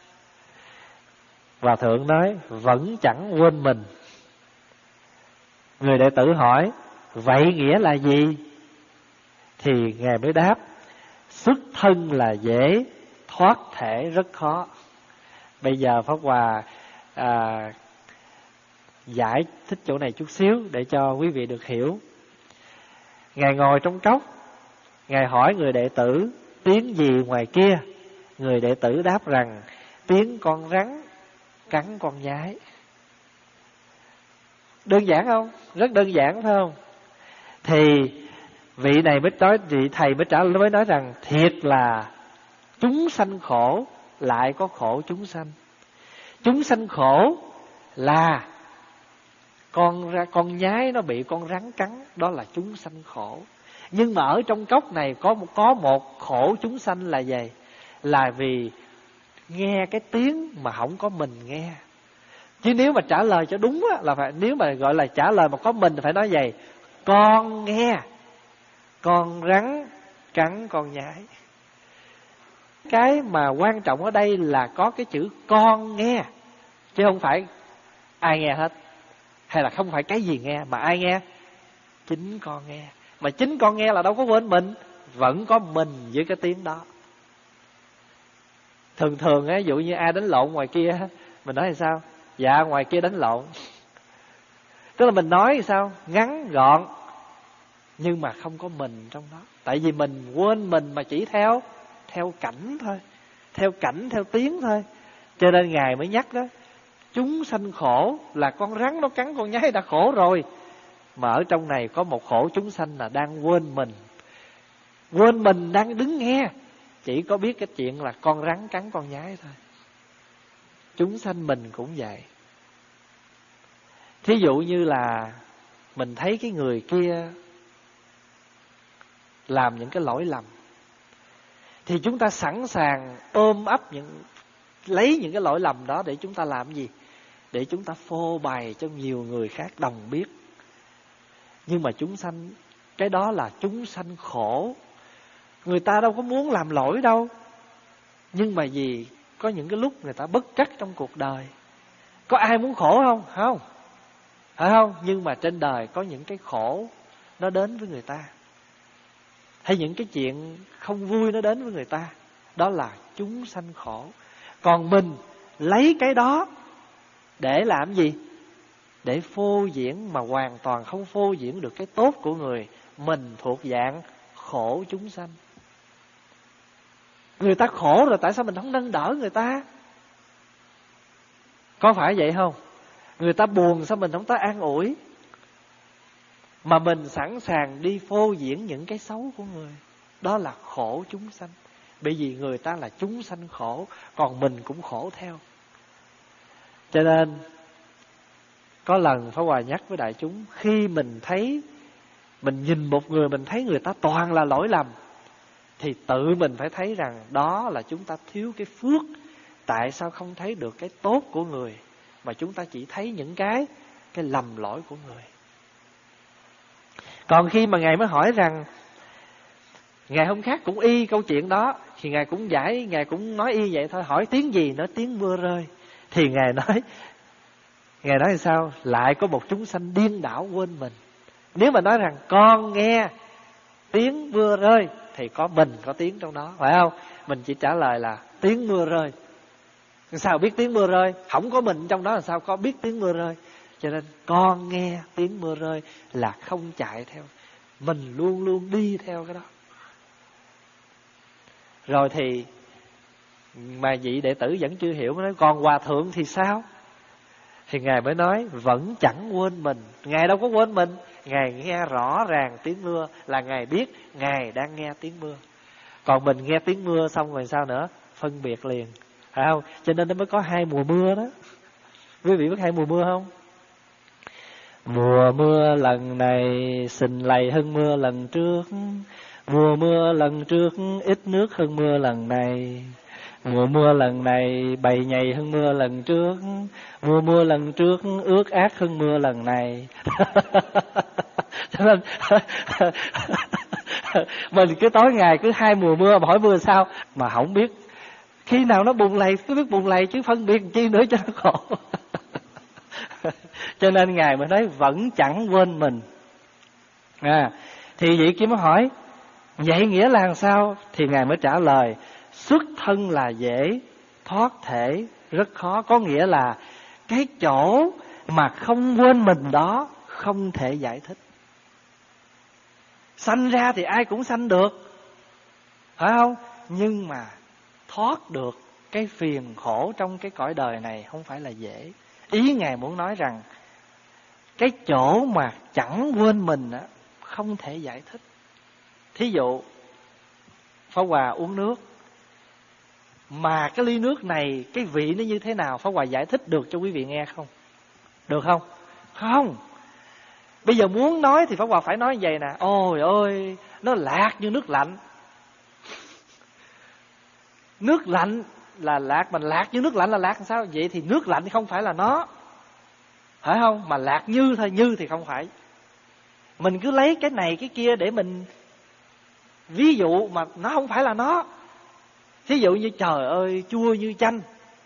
Hòa thượng nói vẫn chẳng quên mình. Người đệ tử hỏi vậy nghĩa là gì? Thì Ngài mới đáp xuất thân là dễ, thoát thể rất khó. Bây giờ Pháp Hòa à, giải thích chỗ này chút xíu để cho quý vị được hiểu. Ngài ngồi trong cốc, Ngài hỏi người đệ tử tiếng gì ngoài kia. Người đệ tử đáp rằng tiếng con rắn cắn con nhái. Đơn giản không? Rất đơn giản phải không? Thì vị này mới nói, vị thầy mới trả mới nói rằng thiệt là chúng sanh khổ, lại có khổ chúng sanh. Chúng sanh khổ là con ra con nhái nó bị con rắn cắn, đó là chúng sanh khổ. Nhưng mà ở trong cốc này có một có một khổ chúng sanh là gì? Là vì nghe cái tiếng mà không có mình nghe. Chứ nếu mà trả lời cho đúng á, là phải, nếu mà gọi là trả lời mà có mình thì phải nói gì? Con nghe con rắn cắn con nhái. Cái mà quan trọng ở đây là có cái chữ con nghe, chứ không phải ai nghe hết, hay là không phải cái gì nghe, mà ai nghe? Chính con nghe. Mà chính con nghe là đâu có quên mình, vẫn có mình với cái tiếng đó. Thường thường á, ví dụ như ai đánh lộn ngoài kia, mình nói là sao? Dạ ngoài kia đánh lộn. Tức là mình nói sao? Ngắn gọn, nhưng mà không có mình trong đó. Tại vì mình quên mình mà chỉ theo theo cảnh thôi, theo cảnh, theo tiếng thôi. Cho nên Ngài mới nhắc đó, chúng sanh khổ là con rắn nó cắn con nhái đã khổ rồi, mà ở trong này có một khổ chúng sanh là đang quên mình. Quên mình đang đứng nghe, chỉ có biết cái chuyện là con rắn cắn con nhái thôi. Chúng sanh mình cũng vậy. Thí dụ như là mình thấy cái người kia làm những cái lỗi lầm, thì chúng ta sẵn sàng ôm ấp những, lấy những cái lỗi lầm đó để chúng ta làm gì? Để chúng ta phô bày cho nhiều người khác đồng biết. Nhưng mà chúng sanh, cái đó là chúng sanh khổ. Người ta đâu có muốn làm lỗi đâu, nhưng mà vì có những cái lúc người ta bất trắc trong cuộc đời. Có ai muốn khổ không? Không, phải không? Nhưng mà trên đời có những cái khổ nó đến với người ta, hay những cái chuyện không vui nó đến với người ta, đó là chúng sanh khổ. Còn mình lấy cái đó để làm gì? Để phô diễn, mà hoàn toàn không phô diễn được cái tốt của người. Mình thuộc dạng khổ khổ chúng sanh. Người ta khổ rồi tại sao mình không nâng đỡ người ta? Có phải vậy không? Người ta buồn sao mình không tới an ủi? Mà mình sẵn sàng đi phô diễn những cái xấu của người. Đó là khổ chúng sanh. Bởi vì người ta là chúng sanh khổ, còn mình cũng khổ theo. Cho nên có lần Pháp Hòa nhắc với đại chúng, khi mình thấy, mình nhìn một người mình thấy người ta toàn là lỗi lầm, thì tự mình phải thấy rằng đó là chúng ta thiếu cái phước. Tại sao không thấy được cái tốt của người, mà chúng ta chỉ thấy những cái cái lầm lỗi của người. Còn khi mà Ngài mới hỏi rằng, Ngài hôm khác cũng y câu chuyện đó, thì Ngài cũng giải, Ngài cũng nói y vậy thôi. Hỏi tiếng gì? Nói tiếng mưa rơi. Thì Ngài nói, Ngài nói sao? Lại có một chúng sanh điên đảo quên mình. Nếu mà nói rằng con nghe tiếng mưa rơi, thì có mình có tiếng trong đó, phải không? Mình chỉ trả lời là tiếng mưa rơi. Sao biết tiếng mưa rơi? Không có mình trong đó là sao có biết tiếng mưa rơi? Cho nên con nghe tiếng mưa rơi là không chạy theo, mình luôn luôn đi theo cái đó. Rồi thì mà vị đệ tử vẫn chưa hiểu, mới nói còn hòa thượng thì sao? Thì Ngài mới nói vẫn chẳng quên mình. Ngài đâu có quên mình. Ngài nghe rõ ràng tiếng mưa là Ngài biết Ngài đang nghe tiếng mưa. Còn mình nghe tiếng mưa xong rồi sao nữa? Phân biệt liền, phải không? Cho nên nó mới có hai mùa mưa đó. Quý vị biết hai mùa mưa không? Mùa mưa lần này xình lầy hơn mưa lần trước. Mùa mưa lần trước ít nước hơn mưa lần này. Mùa mưa lần này bầy nhầy hơn mưa lần trước. Mùa mưa lần trước ướt át hơn mưa lần này. Cho nên mình cứ tối ngày cứ hai mùa mưa, mà hỏi mưa sao mà không biết khi nào nó bùng lầy, cứ biết bùng lầy chứ phân biệt chi nữa cho nó khổ. Cho nên Ngài mới nói vẫn chẳng quên mình. À, thì vị kia mới hỏi vậy nghĩa là làm sao? Thì Ngài mới trả lời xuất thân là dễ, thoát thể rất khó. Có nghĩa là cái chỗ mà không quên mình đó không thể giải thích. Sanh ra thì ai cũng sanh được, phải không? Nhưng mà thoát được cái phiền khổ trong cái cõi đời này không phải là dễ. Ý Ngài muốn nói rằng cái chỗ mà chẳng quên mình á không thể giải thích. Thí dụ Pháp Hòa uống nước, mà cái ly nước này cái vị nó như thế nào, Pháp Hòa giải thích được cho quý vị nghe không? Được không? Không. Bây giờ muốn nói thì Pháp Hòa phải nói vậy nè: ôi ơi, nó lạc như nước lạnh. Nước lạnh là lạc, mà lạc như nước lạnh là lạc làm sao? Vậy thì nước lạnh không phải là nó, phải không? Mà lạc như thôi, như thì không phải. Mình cứ lấy cái này cái kia để mình ví dụ mà nó không phải là nó. Thí dụ như trời ơi chua như chanh,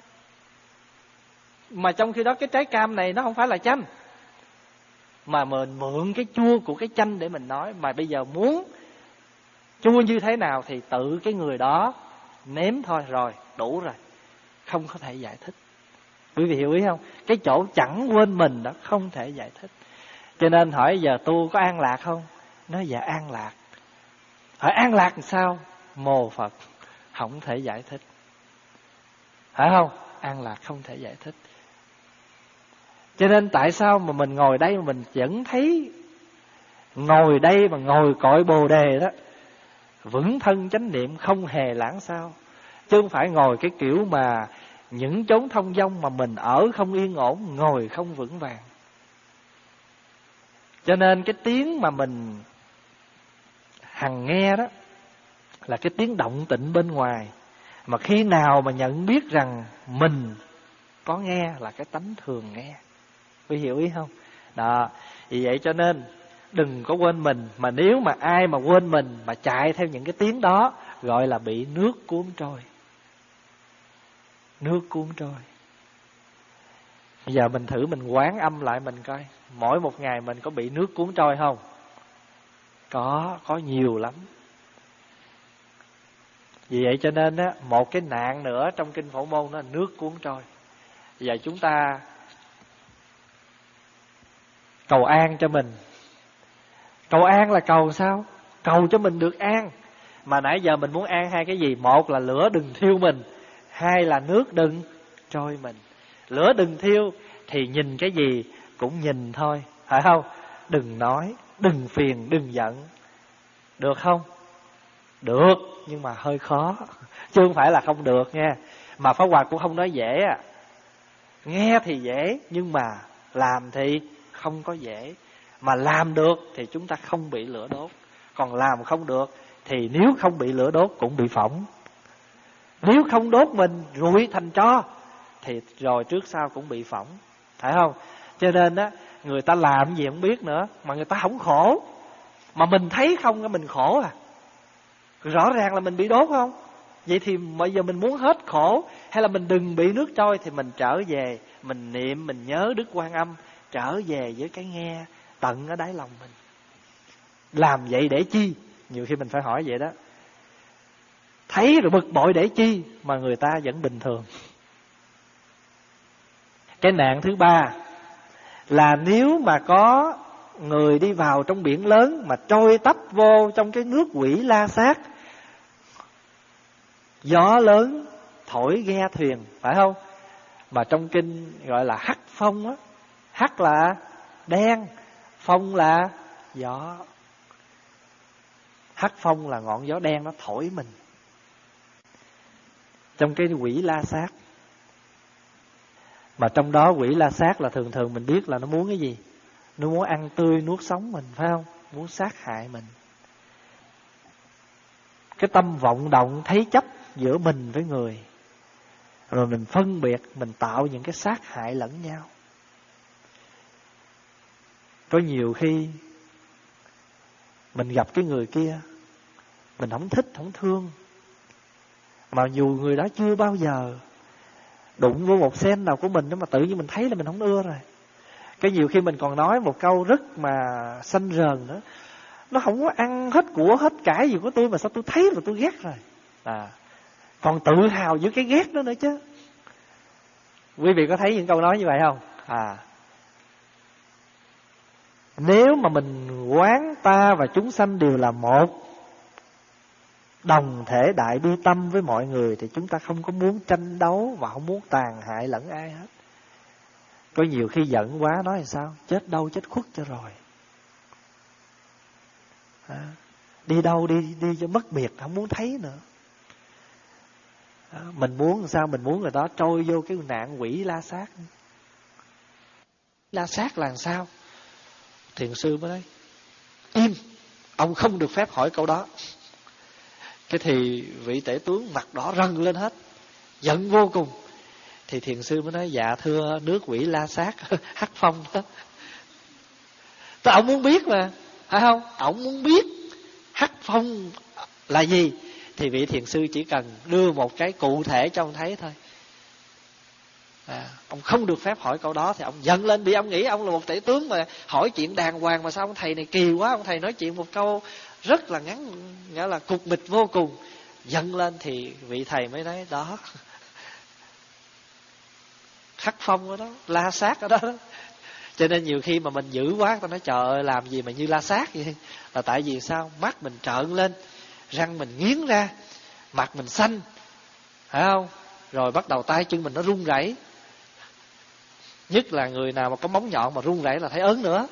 mà trong khi đó cái trái cam này nó không phải là chanh, mà mình mượn cái chua của cái chanh để mình nói. Mà bây giờ muốn chua như thế nào thì tự cái người đó nếm thôi, rồi đủ rồi, không có thể giải thích. Quý vị hiểu ý không? Cái chỗ chẳng quên mình đó không thể giải thích. Cho nên hỏi giờ tu có an lạc không? Nói dạ an lạc. Hỏi an lạc làm sao? Mô Phật không thể giải thích, phải không? An lạc không thể giải thích. Cho nên tại sao mà mình ngồi đây mà mình vẫn thấy ngồi đây mà ngồi cội Bồ Đề đó, vững thân chánh niệm không hề lãng sao. Chứ không phải ngồi cái kiểu mà những chốn thông dong mà mình ở không yên ổn, ngồi không vững vàng. Cho nên cái tiếng mà mình hằng nghe đó là cái tiếng động tĩnh bên ngoài. Mà khi nào mà nhận biết rằng mình có nghe là cái tánh thường nghe. Quý hiểu ý không? Đó. Vì vậy cho nên đừng có quên mình. Mà nếu mà ai mà quên mình mà chạy theo những cái tiếng đó, gọi là bị nước cuốn trôi. Nước cuốn trôi. Bây giờ mình thử mình quán âm lại mình coi, mỗi một ngày mình có bị nước cuốn trôi không? Có, có nhiều lắm. Vì vậy cho nên á, một cái nạn nữa trong kinh Phổ Môn đó là nước cuốn trôi. Bây giờ chúng ta cầu an cho mình. Cầu an là cầu sao? cầu cho mình được an. Mà nãy giờ mình muốn an hai cái gì? Một là lửa đừng thiêu mình, hai là nước đừng trôi mình. Lửa đừng thiêu thì nhìn cái gì cũng nhìn thôi, phải không? Đừng nói, đừng phiền, đừng giận. Được không? Được, nhưng mà hơi khó, chứ không phải là không được nha. Mà Pháp Hòa cũng không nói dễ à. Nghe thì dễ, nhưng mà làm thì không có dễ. Mà làm được thì chúng ta không bị lửa đốt. Còn làm không được thì nếu không bị lửa đốt cũng bị phỏng. Nếu không đốt mình rụi thành tro thì rồi trước sau cũng bị phỏng, phải không? Cho nên á, người ta làm gì không biết nữa mà người ta không khổ. Mà mình thấy không cái mình khổ à. Rõ ràng là mình bị đốt không? Vậy thì bây giờ mình muốn hết khổ hay là mình đừng bị nước trôi, thì mình trở về, mình niệm, mình nhớ Đức Quan Âm, trở về với cái nghe tận ở đáy lòng mình. Làm vậy để chi? Nhiều khi mình phải hỏi vậy đó. Thấy rồi bực bội để chi mà người ta vẫn bình thường. Cái nạn thứ ba là nếu mà có người đi vào trong biển lớn mà trôi tấp vô trong cái nước quỷ la sát, gió lớn thổi ghe thuyền, phải không? Mà trong kinh gọi là hắc phong á. Hắc là đen, phong là gió. Hắc phong là ngọn gió đen nó thổi mình trong cái quỷ la sát. Mà trong đó quỷ la sát là thường thường mình biết là nó muốn cái gì? Nó muốn ăn tươi nuốt sống mình, phải không? Muốn sát hại mình. Cái tâm vọng động thấy chấp giữa mình với người, rồi mình phân biệt, mình tạo những cái sát hại lẫn nhau. Có nhiều khi mình gặp cái người kia, mình không thích, không thương, mà dù người đó chưa bao giờ đụng vô một sen nào của mình đó, mà tự nhiên mình thấy là mình không ưa rồi. Cái nhiều khi mình còn nói một câu rất mà xanh rờn nữa: nó không có ăn hết của hết cải gì của tôi mà sao tôi thấy là tôi ghét rồi. À, còn tự hào với cái ghét đó nữa chứ. Quý vị có thấy những câu nói như vậy không? À, nếu mà mình quán ta và chúng sanh đều là một, đồng thể đại bi tâm với mọi người, thì chúng ta không có muốn tranh đấu và không muốn tàn hại lẫn ai hết. Có nhiều khi giận quá nói là sao? Chết đâu chết khuất cho rồi. À, đi đâu đi đi cho mất biệt, không muốn thấy nữa. À, mình muốn làm sao? Mình muốn người đó trôi vô cái nạn quỷ la sát. La sát là làm sao? Thiền sư mới nói: im, ông không được phép hỏi câu đó. Cái thì vị tể tướng mặt đỏ rần lên hết, giận vô cùng. Thì thiền sư mới nói: dạ thưa nước quỷ la sát hắc phong đó. Thì ông muốn biết mà, phải không? Ông muốn biết hắc phong là gì, thì vị thiền sư chỉ cần đưa một cái cụ thể cho ông thấy thôi. À, ông không được phép hỏi câu đó. Thì ông giận lên, vì ông nghĩ ông là một tể tướng mà hỏi chuyện đàng hoàng, mà sao ông thầy này kỳ quá. Ông thầy nói chuyện một câu rất là ngắn, nghĩa là cục mịch vô cùng. Giận lên thì vị thầy mới nói: đó, khắc phong ở đó, la sát ở đó. Cho nên nhiều khi mà mình dữ quá, người ta nói trời ơi làm gì mà như la sát vậy. Là tại vì sao? Mắt mình trợn lên, răng mình nghiến ra, mặt mình xanh, phải không? Rồi bắt đầu tay chân mình nó run rẩy. Nhất là người nào mà có móng nhọn mà run rẩy là thấy ớn nữa.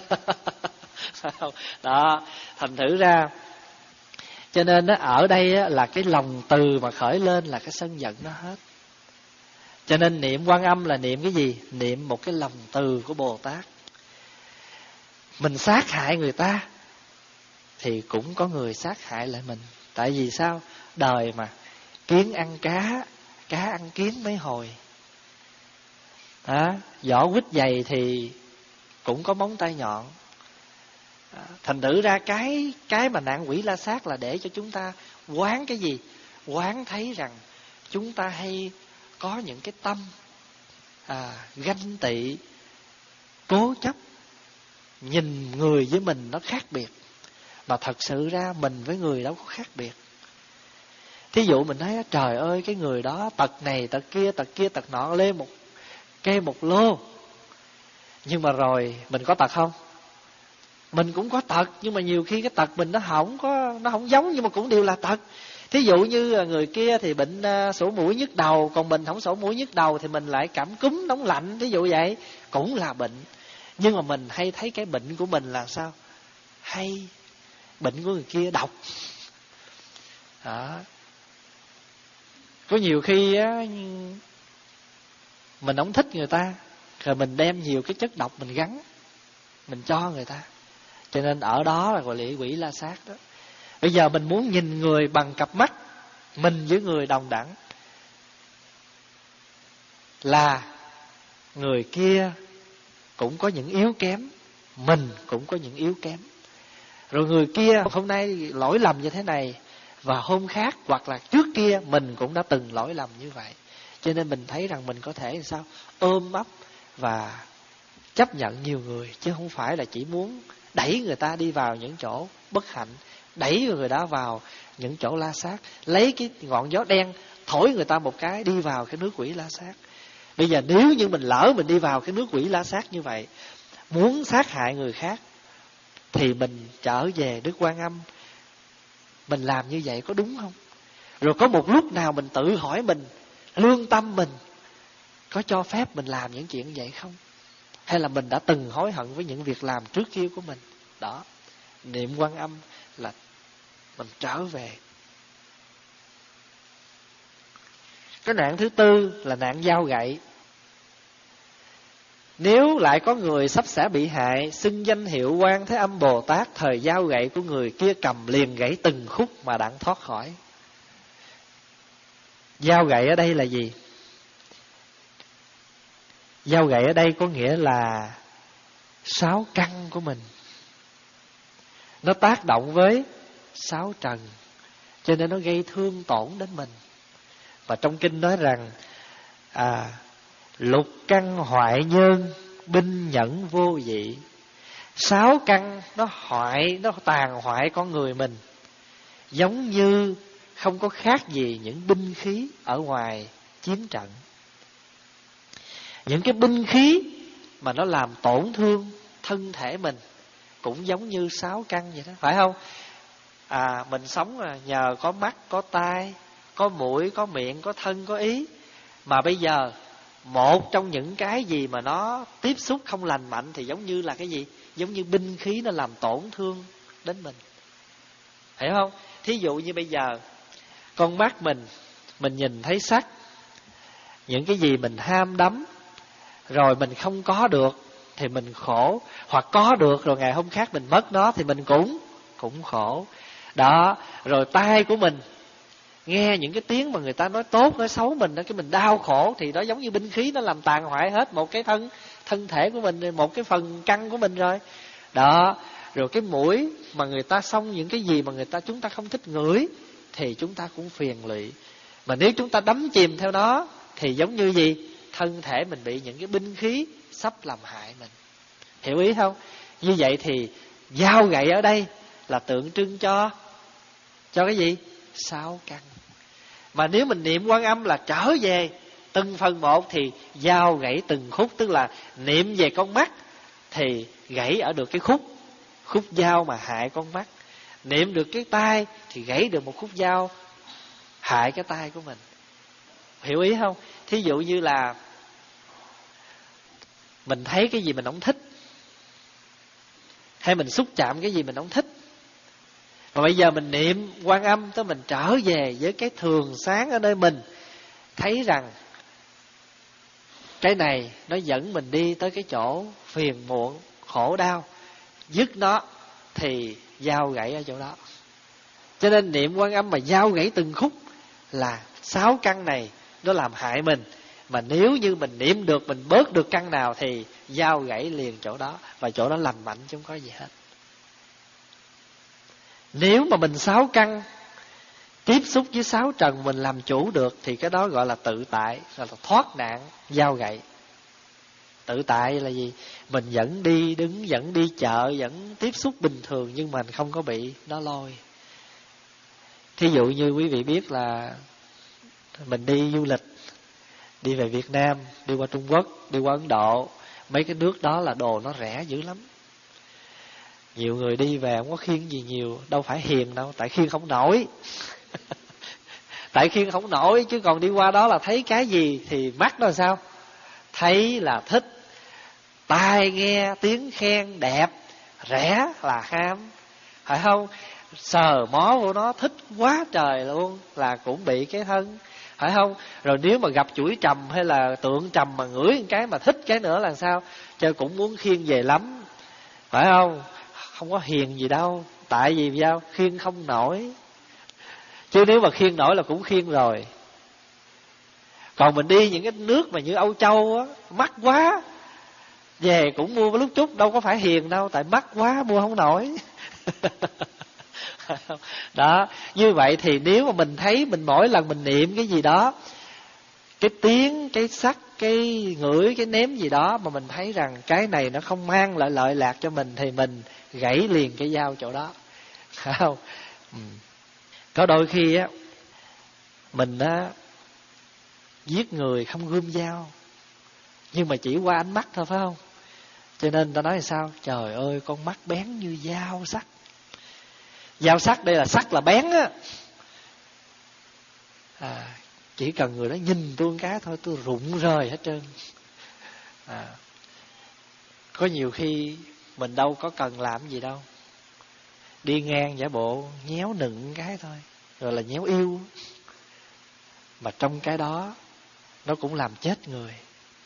Đó, thành thử ra, cho nên đó, ở đây là cái lòng từ mà khởi lên là cái sân giận nó hết. Cho nên niệm Quan Âm là niệm cái gì? Niệm một cái lòng từ của Bồ Tát. Mình sát hại người ta thì cũng có người sát hại lại mình. Tại vì sao? Đời mà, kiến ăn cá, cá ăn kiến mấy hồi. À, vỏ quýt dày thì cũng có móng tay nhọn. À, thành thử ra cái cái mà nạn quỷ la sát là để cho chúng ta quán cái gì? Quán thấy rằng chúng ta hay có những cái tâm à, ganh tị, cố chấp, nhìn người với mình nó khác biệt, mà thật sự ra mình với người đâu có khác biệt. Thí dụ mình nói trời ơi cái người đó tật này tật kia tật kia tật nọ, lên một kê một lô, nhưng mà rồi mình có tật không? Mình cũng có tật, nhưng mà nhiều khi cái tật mình nó không có, nó không giống, nhưng mà cũng đều là tật. Thí dụ như người kia thì bệnh sổ mũi nhức đầu, còn mình không sổ mũi nhức đầu thì mình lại cảm cúm nóng lạnh, thí dụ vậy, cũng là bệnh. Nhưng mà mình hay thấy cái bệnh của mình là sao? Hay bệnh của người kia độc. Đó. Có nhiều khi á, mình không thích người ta, rồi mình đem nhiều cái chất độc mình gắn, mình cho người ta. Cho nên ở đó là gọi là quỷ la sát đó. Bây giờ mình muốn nhìn người bằng cặp mắt mình với người đồng đẳng, là người kia cũng có những yếu kém, mình cũng có những yếu kém. Rồi người kia hôm nay lỗi lầm như thế này, và hôm khác hoặc là trước kia mình cũng đã từng lỗi lầm như vậy. Cho nên mình thấy rằng mình có thể sao ôm ấp và chấp nhận nhiều người, chứ không phải là chỉ muốn đẩy người ta đi vào những chỗ bất hạnh, đẩy người đó vào những chỗ la sát, lấy cái ngọn gió đen thổi người ta một cái đi vào cái nước quỷ la sát. Bây giờ nếu như mình lỡ mình đi vào cái nước quỷ la sát như vậy, muốn sát hại người khác, thì mình trở về Đức Quan Âm, mình làm như vậy có đúng không? Rồi có một lúc nào mình tự hỏi mình, lương tâm mình có cho phép mình làm những chuyện vậy không? Hay là mình đã từng hối hận với những việc làm trước kia của mình? Đó, niệm Quan Âm là mình trở về. Cái nạn thứ tư là nạn dao gậy. Nếu lại có người sắp sửa bị hại, xưng danh hiệu Quan Thế Âm Bồ Tát, thời dao gậy của người kia cầm liền gãy từng khúc mà đặng thoát khỏi. Dao gậy ở đây là gì? Dao gậy ở đây có nghĩa là sáu căn của mình, nó tác động với sáu trần, cho nên nó gây thương tổn đến mình. Và trong kinh nói rằng à, lục căn hoại nhân, binh nhẫn vô dị. Sáu căn nó hoại, nó tàn hoại con người mình, giống như không có khác gì những binh khí ở ngoài chiến trận. Những cái binh khí mà nó làm tổn thương thân thể mình cũng giống như sáu căn vậy đó, phải không? À, mình sống là nhờ có mắt, có tai, có mũi, có miệng, có thân, có ý. Mà bây giờ một trong những cái gì mà nó tiếp xúc không lành mạnh thì giống như là cái gì? Giống như binh khí nó làm tổn thương đến mình, hiểu không? Thí dụ như bây giờ con mắt mình, mình nhìn thấy sắc, những cái gì mình ham đắm, rồi mình không có được thì mình khổ, hoặc có được rồi ngày hôm khác mình mất nó thì mình cũng cũng khổ. Đó, rồi tai của mình nghe những cái tiếng mà người ta nói tốt, nói xấu mình, cái mình đau khổ, thì đó giống như binh khí, nó làm tàn hoại hết một cái thân thân thể của mình, một cái phần căn của mình rồi. Đó, rồi cái mũi mà người ta xông những cái gì mà người ta chúng ta không thích ngửi thì chúng ta cũng phiền lụy. Mà nếu chúng ta đắm chìm theo đó thì giống như gì? Thân thể mình bị những cái binh khí sắp làm hại mình. Hiểu ý không? Như vậy thì dao gậy ở đây là tượng trưng cho cho cái gì? Sáu căn. Mà nếu mình niệm Quan Âm là trở về từng phần một thì dao gãy từng khúc, tức là niệm về con mắt thì gãy ở được cái khúc khúc dao mà hại con mắt. Niệm được cái tai thì gãy được một khúc dao hại cái tai của mình. Hiểu ý không? Thí dụ như là mình thấy cái gì mình không thích, hay mình xúc chạm cái gì mình không thích, mà bây giờ mình niệm Quan Âm, tới mình trở về với cái thường sáng ở nơi mình, thấy rằng cái này nó dẫn mình đi tới cái chỗ phiền muộn, khổ đau, dứt nó thì dao gãy ở chỗ đó. Cho nên niệm Quan Âm mà dao gãy từng khúc là sáu căn này nó làm hại mình. Mà nếu như mình niệm được, mình bớt được căn nào thì dao gãy liền chỗ đó, và chỗ đó lành mạnh chứ không có gì hết. Nếu mà mình sáu căn tiếp xúc với sáu trần mình làm chủ được thì cái đó gọi là tự tại, gọi là thoát nạn dao gậy. Tự tại là gì? Mình vẫn đi đứng, vẫn đi chợ, vẫn tiếp xúc bình thường, nhưng mình không có bị nó lôi. Thí dụ như quý vị biết là mình đi du lịch, đi về Việt Nam, đi qua Trung Quốc, đi qua Ấn Độ, mấy cái nước đó là đồ nó rẻ dữ lắm. Nhiều người đi về không có khiêng gì nhiều, đâu phải hiền đâu, tại khiêng không nổi. Tại khiêng không nổi, chứ còn đi qua đó là thấy cái gì thì mắt nó sao? Thấy là thích, tai nghe tiếng khen đẹp, rẻ là ham, phải không? Sờ mó vô nó thích quá trời luôn là cũng bị cái thân, phải không? Rồi nếu mà gặp chuỗi trầm hay là tượng trầm mà ngửi một cái mà thích cái nữa là sao? Chứ cũng muốn khiêng về lắm, phải không? Không có hiền gì đâu. Tại vì sao? Khiêng không nổi. Chứ nếu mà khiêng nổi là cũng khiêng rồi. Còn mình đi những cái nước mà như Âu Châu á, mắc quá, về cũng mua lúc chút, đâu có phải hiền đâu, tại mắc quá mua không nổi. Đó, như vậy thì nếu mà mình thấy mình mỗi lần mình niệm cái gì đó, cái tiếng, cái sắc, cái ngửi, cái nếm gì đó mà mình thấy rằng cái này nó không mang lại lợi lạc cho mình, thì mình gãy liền cái dao chỗ đó, phải không? Ừ. Có đôi khi á, mình á giết người không gươm dao, nhưng mà chỉ qua ánh mắt thôi, phải không? Cho nên ta nói là sao? Trời ơi, con mắt bén như dao sắc. Dao sắc đây là sắc là bén á. À, chỉ cần người đó nhìn tôi một cái thôi, tôi rụng rời hết trơn. À, có nhiều khi mình đâu có cần làm gì đâu, đi ngang giả bộ nhéo nựng cái thôi, rồi là nhéo yêu. Mà trong cái đó nó cũng làm chết người.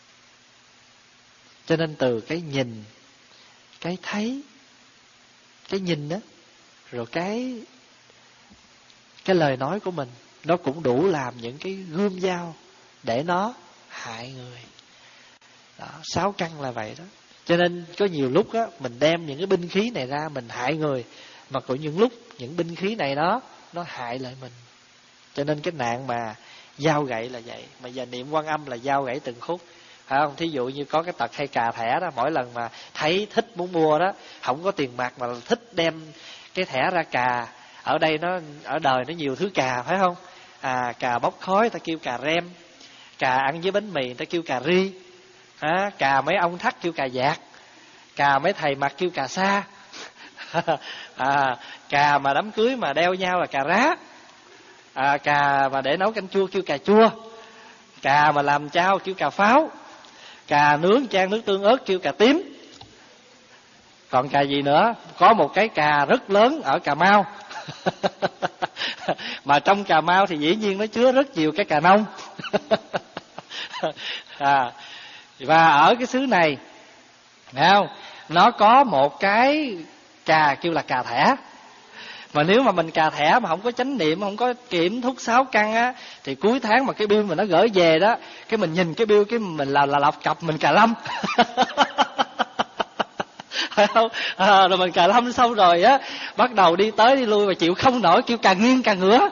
Cho nên từ cái nhìn, cái thấy, cái nhìn đó, rồi cái cái lời nói của mình, nó cũng đủ làm những cái gươm dao để nó hại người. Đó, sáu căn là vậy đó. Cho nên có nhiều lúc á, mình đem những cái binh khí này ra mình hại người, mà có những lúc những binh khí này đó nó hại lại mình. Cho nên cái nạn mà dao gậy là vậy. Mà giờ niệm Quan Âm là dao gãy từng khúc, phải không? Thí dụ như có cái tật hay cà thẻ đó, mỗi lần mà thấy thích muốn mua đó, không có tiền mặt mà thích đem cái thẻ ra cà. Ở đây nó, ở đời nó nhiều thứ cà, phải không? À, cà bốc khói ta kêu cà rem, cà ăn với bánh mì ta kêu cà ri, à, cà mấy ông thắt kêu cà dạt, cà mấy thầy mặc kêu cà sa. À, cà mà đám cưới mà đeo nhau là cà rá, à, cà mà để nấu canh chua kêu cà chua, cà mà làm chao kêu cà pháo, cà nướng chan nước tương ớt kêu cà tím. Còn cà gì nữa? Có một cái cà rất lớn ở Cà Mau. Mà trong Cà Mau thì dĩ nhiên nó chứa rất nhiều cái cà nông. À, và ở cái xứ này, thấy không, nó có một cái cà kêu là cà thẻ. Mà nếu mà mình cà thẻ mà không có chánh niệm, không có kiểm thúc sáu căn á, thì cuối tháng mà cái bill mình nó gửi về đó, cái mình nhìn cái bill, cái mình là là lọc cặp mình cà lâm. Phải không? À, rồi mình cà lâm xong rồi á, bắt đầu đi tới đi lui mà chịu không nổi, kêu cà nghiêng cà ngửa.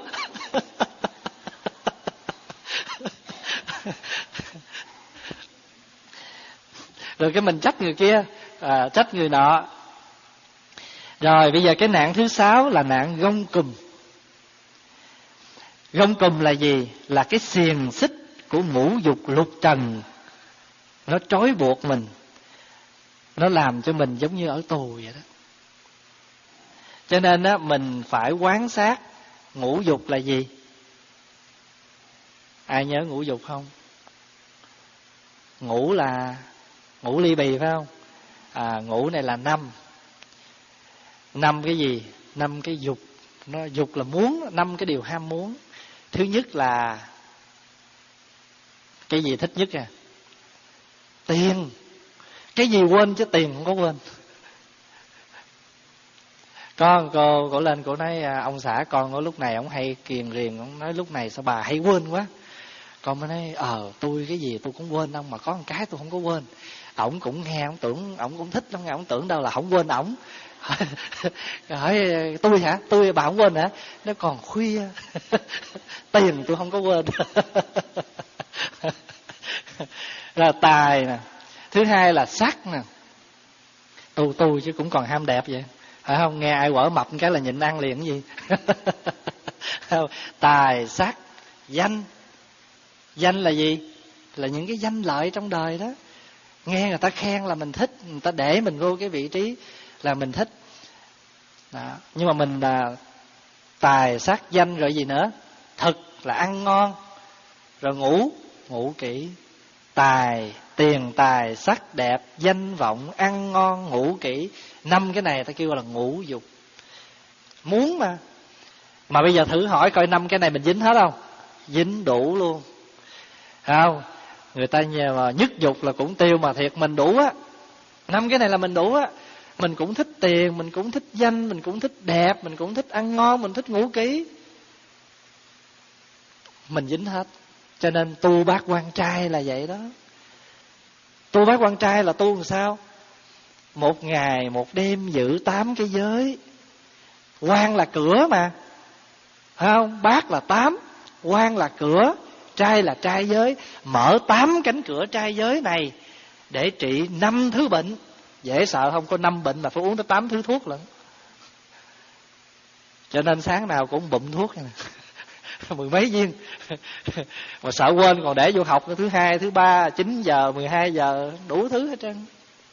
Rồi cái mình trách người kia, à, trách người nọ. Rồi bây giờ cái nạn thứ sáu là nạn gông cùm. Gông cùm là gì? Là cái xiềng xích của ngũ dục lục trần, nó trói buộc mình, nó làm cho mình giống như ở tù vậy đó. Cho nên á, mình phải quán sát ngũ dục là gì. Ai nhớ ngũ dục không? Ngũ là ngũ ly bì, phải không? À, ngũ này là năm. Năm cái gì? Năm cái dục. Nó dục là muốn, năm cái điều ham muốn. Thứ nhất là cái gì thích nhất à? Tiền. Cái gì quên chứ tiền không có quên. Con cô cổ lên cổ nói, ông xã con có lúc này ông hay kiềm riềng, ông nói lúc này sao bà hay quên quá. Con mới nói ờ tôi cái gì tôi cũng quên ông, mà có một cái tôi không có quên. Ổng cũng nghe, ổng tưởng, ổng cũng thích lắm nghe, ổng tưởng đâu là không quên ổng. Hỏi tôi hả? Tôi bà không quên hả? Nó còn khuya. Tiền tôi không có quên. Là tài nè. Thứ hai là sắc nè. Tu tu chứ cũng còn ham đẹp vậy, phải không? Nghe ai quở mập cái là nhịn ăn liền cái gì. Tài sắc danh. Danh là gì? Là những cái danh lợi trong đời đó. Nghe người ta khen là mình thích, người ta để mình vô cái vị trí là mình thích. Đó. Nhưng mà mình là tài sắc danh rồi gì nữa, thực là ăn ngon, rồi ngủ ngủ kỹ. Tài, tiền tài, sắc đẹp, danh vọng, ăn ngon, ngủ kỹ. Năm cái này ta kêu là ngũ dục. Muốn mà. Mà bây giờ thử hỏi coi năm cái này mình dính hết không? Dính đủ luôn. Không? Người ta nhờ mà nhất dục là cũng tiêu, mà thiệt mình đủ á. Năm cái này là mình đủ á. Mình cũng thích tiền, mình cũng thích danh, mình cũng thích đẹp, mình cũng thích ăn ngon, mình thích ngủ kỹ. Mình dính hết. Cho nên tu bát quan trai là vậy đó. Tu bát quan trai là tu làm sao? Một ngày một đêm giữ tám cái giới. Quan là cửa mà, phải không? Bát là tám, quan là cửa, trai là trai giới. Mở tám cánh cửa trai giới này để trị năm thứ bệnh. Dễ sợ không? Có năm bệnh mà phải uống tới tám thứ thuốc lận. Cho nên sáng nào cũng bụm thuốc này. Mười mấy viên. Mà sợ quên còn để vô học thứ hai, thứ ba, chín giờ, mười hai giờ, đủ thứ hết trơn.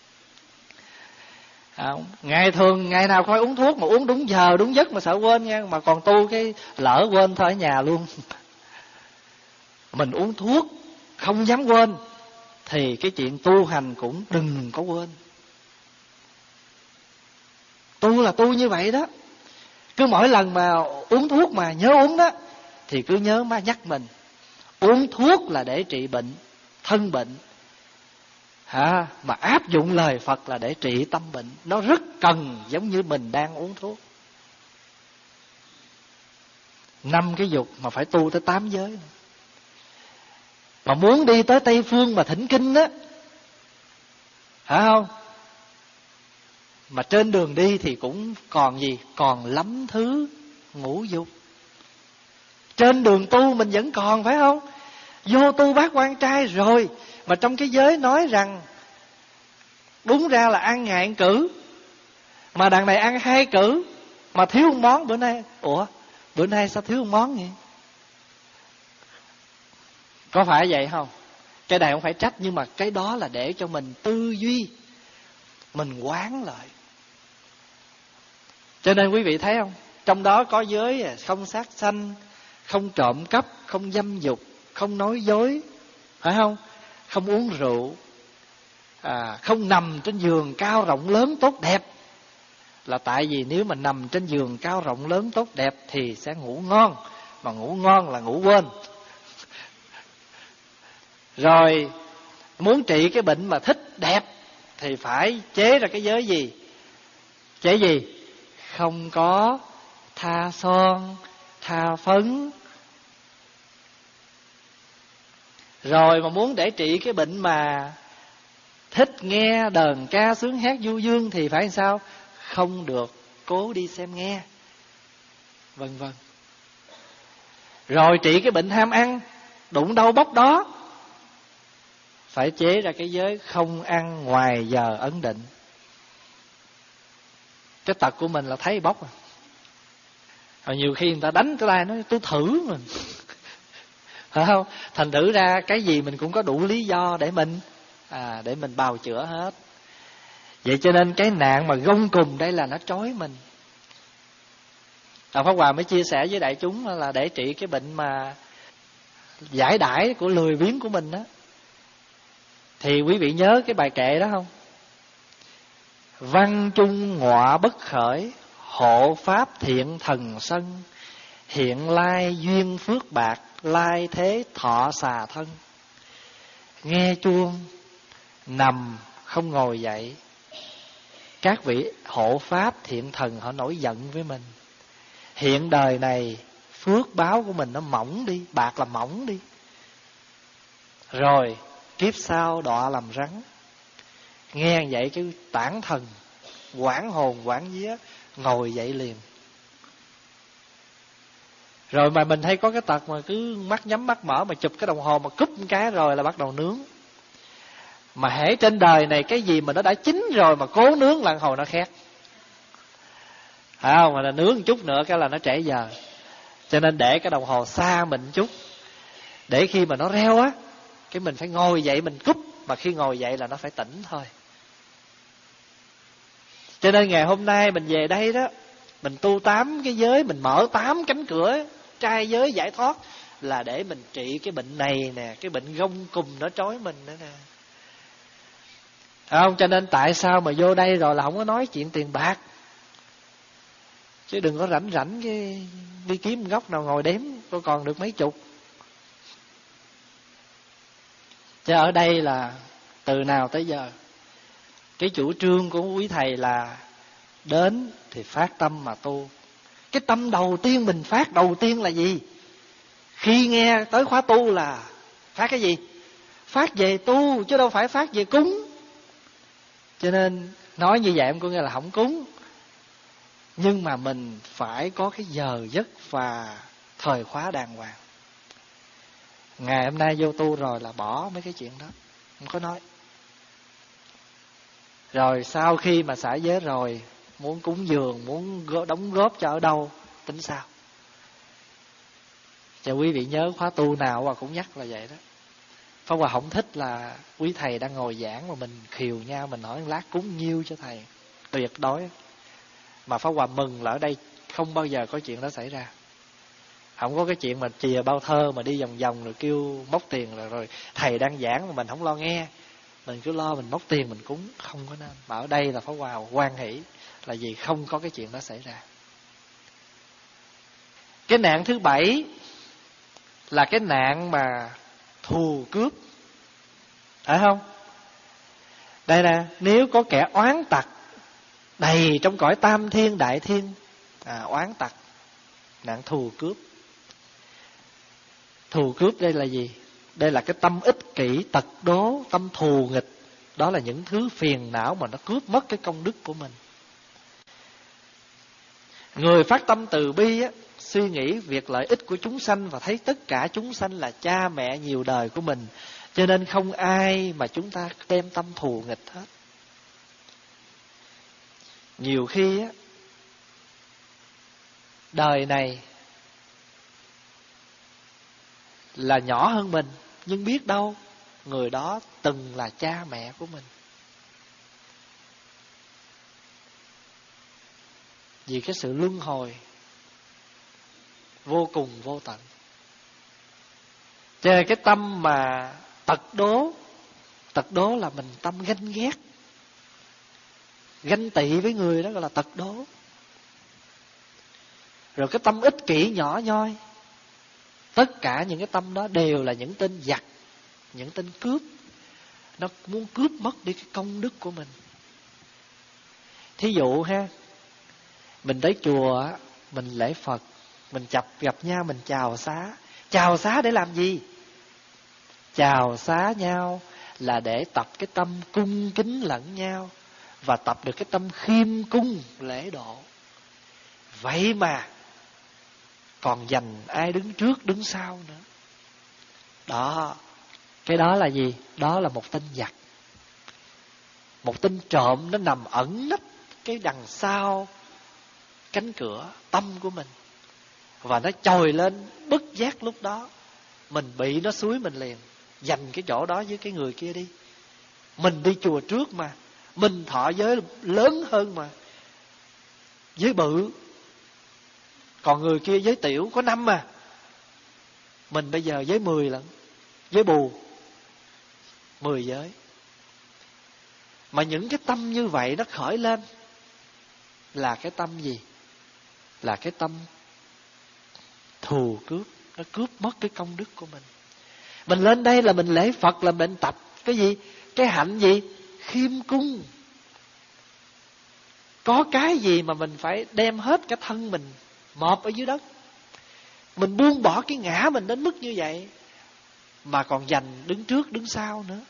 À, ngày thường ngày nào coi uống thuốc mà uống đúng giờ đúng giấc mà sợ quên nha. Mà còn tu cái lỡ quên thôi ở nhà luôn. Mình uống thuốc không dám quên thì cái chuyện tu hành cũng đừng có quên. Tu là tu như vậy đó. Cứ mỗi lần mà uống thuốc mà nhớ uống đó thì cứ nhớ má nhắc mình. Uống thuốc là để trị bệnh, thân bệnh. Hả? Mà áp dụng lời Phật là để trị tâm bệnh. Nó rất cần, giống như mình đang uống thuốc. Năm cái dục mà phải tu tới tám giới. Mà muốn đi tới Tây Phương mà thỉnh kinh á, phải không? Mà trên đường đi thì cũng còn gì? Còn lắm thứ ngũ dục. Trên đường tu mình vẫn còn, phải không? Vô tu bát quan trai rồi, mà trong cái giới nói rằng đúng ra là ăn ngày ăn cử, mà đằng này ăn hai cử, mà thiếu một món. Bữa nay, ủa bữa nay sao thiếu một món vậy? Có phải vậy không? Cái này không phải trách, nhưng mà cái đó là để cho mình tư duy, mình quán lại. Cho nên quý vị thấy không? Trong đó có giới không sát sanh, không trộm cắp, không dâm dục, không nói dối, phải không? Không uống rượu, à, không nằm trên giường cao rộng lớn tốt đẹp. Là tại vì nếu mà nằm trên giường cao rộng lớn tốt đẹp thì sẽ ngủ ngon, mà ngủ ngon là ngủ quên. Rồi muốn trị cái bệnh mà thích đẹp thì phải chế ra cái giới gì? Chế gì? Không có tha son, tha phấn. Rồi mà muốn để trị cái bệnh mà thích nghe đờn ca sướng hát du dương thì phải làm sao? Không được cố đi xem nghe, vân vân. Rồi trị cái bệnh ham ăn, đụng đâu bóc đó, phải chế ra cái giới không ăn ngoài giờ ấn định. Cái tật của mình là thấy bóc à. Rồi nhiều khi người ta đánh cái tay nói tôi thử mình, phải không? Thành thử ra cái gì mình cũng có đủ lý do để mình à, để mình bào chữa hết. Vậy cho nên cái nạn mà gông cùng đây là nó trói mình. Đạo Pháp Hòa mới chia sẻ với đại chúng là để trị cái bệnh mà giải đãi của lười biếng của mình đó. Thì quý vị nhớ cái bài kệ đó không? Văn trung ngọa bất khởi, hộ pháp thiện thần sân, hiện lai duyên phước bạc, lai thế thọ xà thân. Nghe chuông nằm không ngồi dậy, các vị hộ pháp thiện thần họ nổi giận với mình. Hiện đời này phước báo của mình nó mỏng đi, bạc là mỏng đi, rồi kiếp sau đọa làm rắn. Nghe vậy cái tản thần, quảng hồn quảng vía, ngồi dậy liền. Rồi mà mình hay có cái tật mà cứ mắt nhắm mắt mở mà chụp cái đồng hồ mà cúp một cái rồi là bắt đầu nướng. Mà hễ trên đời này cái gì mà nó đã chín rồi mà cố nướng là hồi nó khét. À, mà là nướng một chút nữa cái là nó trễ giờ. Cho nên để cái đồng hồ xa mình chút, để khi mà nó reo á, cái mình phải ngồi dậy mình cúp. Mà khi ngồi dậy là nó phải tỉnh thôi. Cho nên ngày hôm nay mình về đây đó, Mình tu tám cái giới, mình mở tám cánh cửa trai giới giải thoát, là để mình trị cái bệnh này nè, cái bệnh gông cùm nó trói mình nữa nè. Không? Cho nên tại sao mà vô đây rồi là không có nói chuyện tiền bạc. Chứ đừng có rảnh rảnh cái đi kiếm một góc nào ngồi đếm có còn được mấy chục. Chứ ở đây là từ nào tới giờ cái chủ trương của quý thầy là đến thì phát tâm mà tu. Cái tâm đầu tiên mình phát đầu tiên là gì? Khi nghe tới khóa tu là phát cái gì? Phát về tu chứ đâu phải phát về cúng. Cho nên nói như vậy em có nghĩa là không cúng, nhưng mà mình phải có cái giờ giấc và thời khóa đàng hoàng. Ngày hôm nay vô tu rồi là bỏ mấy cái chuyện đó, không có nói. Rồi sau khi mà xả giới rồi, muốn cúng dường, muốn đóng góp cho ở đâu tính sao. Cho quý vị nhớ khóa tu nào và cũng nhắc là vậy đó. Pháp Hòa không thích là quý thầy đang ngồi giảng mà mình khiều nhau, mình nói lát cúng nhiêu cho thầy. Tuyệt đối. Mà Pháp Hòa mừng là ở đây không bao giờ có chuyện đó xảy ra. Không có cái chuyện mà chìa bao thơ mà đi vòng vòng rồi kêu móc tiền rồi, rồi thầy đang giảng mà mình không lo nghe, mình cứ lo mình móc tiền mình cúng, không có nên. Mà ở đây là Pháp Hòa hoan hỷ là vì không có cái chuyện đó xảy ra. Cái nạn thứ bảy là cái nạn mà thù cướp, phải không? Đây nè, nếu có kẻ oán tặc đầy trong cõi tam thiên đại thiên, à, oán tặc, nạn thù cướp. Thù cướp đây là gì? Đây là cái tâm ích kỷ, tật đố, tâm thù nghịch. Đó là những thứ phiền não mà nó cướp mất cái công đức của mình. Người phát tâm từ bi á, suy nghĩ việc lợi ích của chúng sanh và thấy tất cả chúng sanh là cha mẹ nhiều đời của mình, cho nên không ai mà chúng ta đem tâm thù nghịch hết. Nhiều khi á, đời này là nhỏ hơn mình, nhưng biết đâu người đó từng là cha mẹ của mình. Vì cái sự luân hồi vô cùng vô tận. Cho nên cái tâm mà tật đố, tật đố là mình tâm ganh ghét, ganh tị với người đó gọi là tật đố. Rồi cái tâm ích kỷ nhỏ nhoi, tất cả những cái tâm đó đều là những tên giặc, những tên cướp. Nó muốn cướp mất đi cái công đức của mình. Thí dụ ha, mình tới chùa, mình lễ Phật, mình chập gặp nhau, mình chào xá. Chào xá để làm gì? Chào xá nhau là để tập cái tâm cung kính lẫn nhau, và tập được cái tâm khiêm cung lễ độ. Vậy mà còn dành ai đứng trước đứng sau nữa. Đó, cái đó là gì? Đó là một tên giặc, một tên trộm. Nó nằm ẩn nấp cái đằng sau cánh cửa tâm của mình, và nó trồi lên bất giác. Lúc đó mình bị nó xúi mình liền. Dành cái chỗ đó với cái người kia đi. Mình đi chùa trước mà, mình thọ giới lớn hơn mà, giới bự, còn người kia giới tiểu có năm mà. Mình bây giờ giới mười lận, giới bù mười giới. Mà những cái tâm như vậy nó khởi lên là cái tâm gì? Là cái tâm thù cướp. Nó cướp mất cái công đức của mình. Mình lên đây là mình lễ Phật, là mình tập cái gì? Cái hạnh gì? Khiêm cung. Có cái gì mà mình phải đem hết cái thân mình mọp ở dưới đất. Mình buông bỏ cái ngã mình đến mức như vậy, mà còn dành đứng trước đứng sau nữa.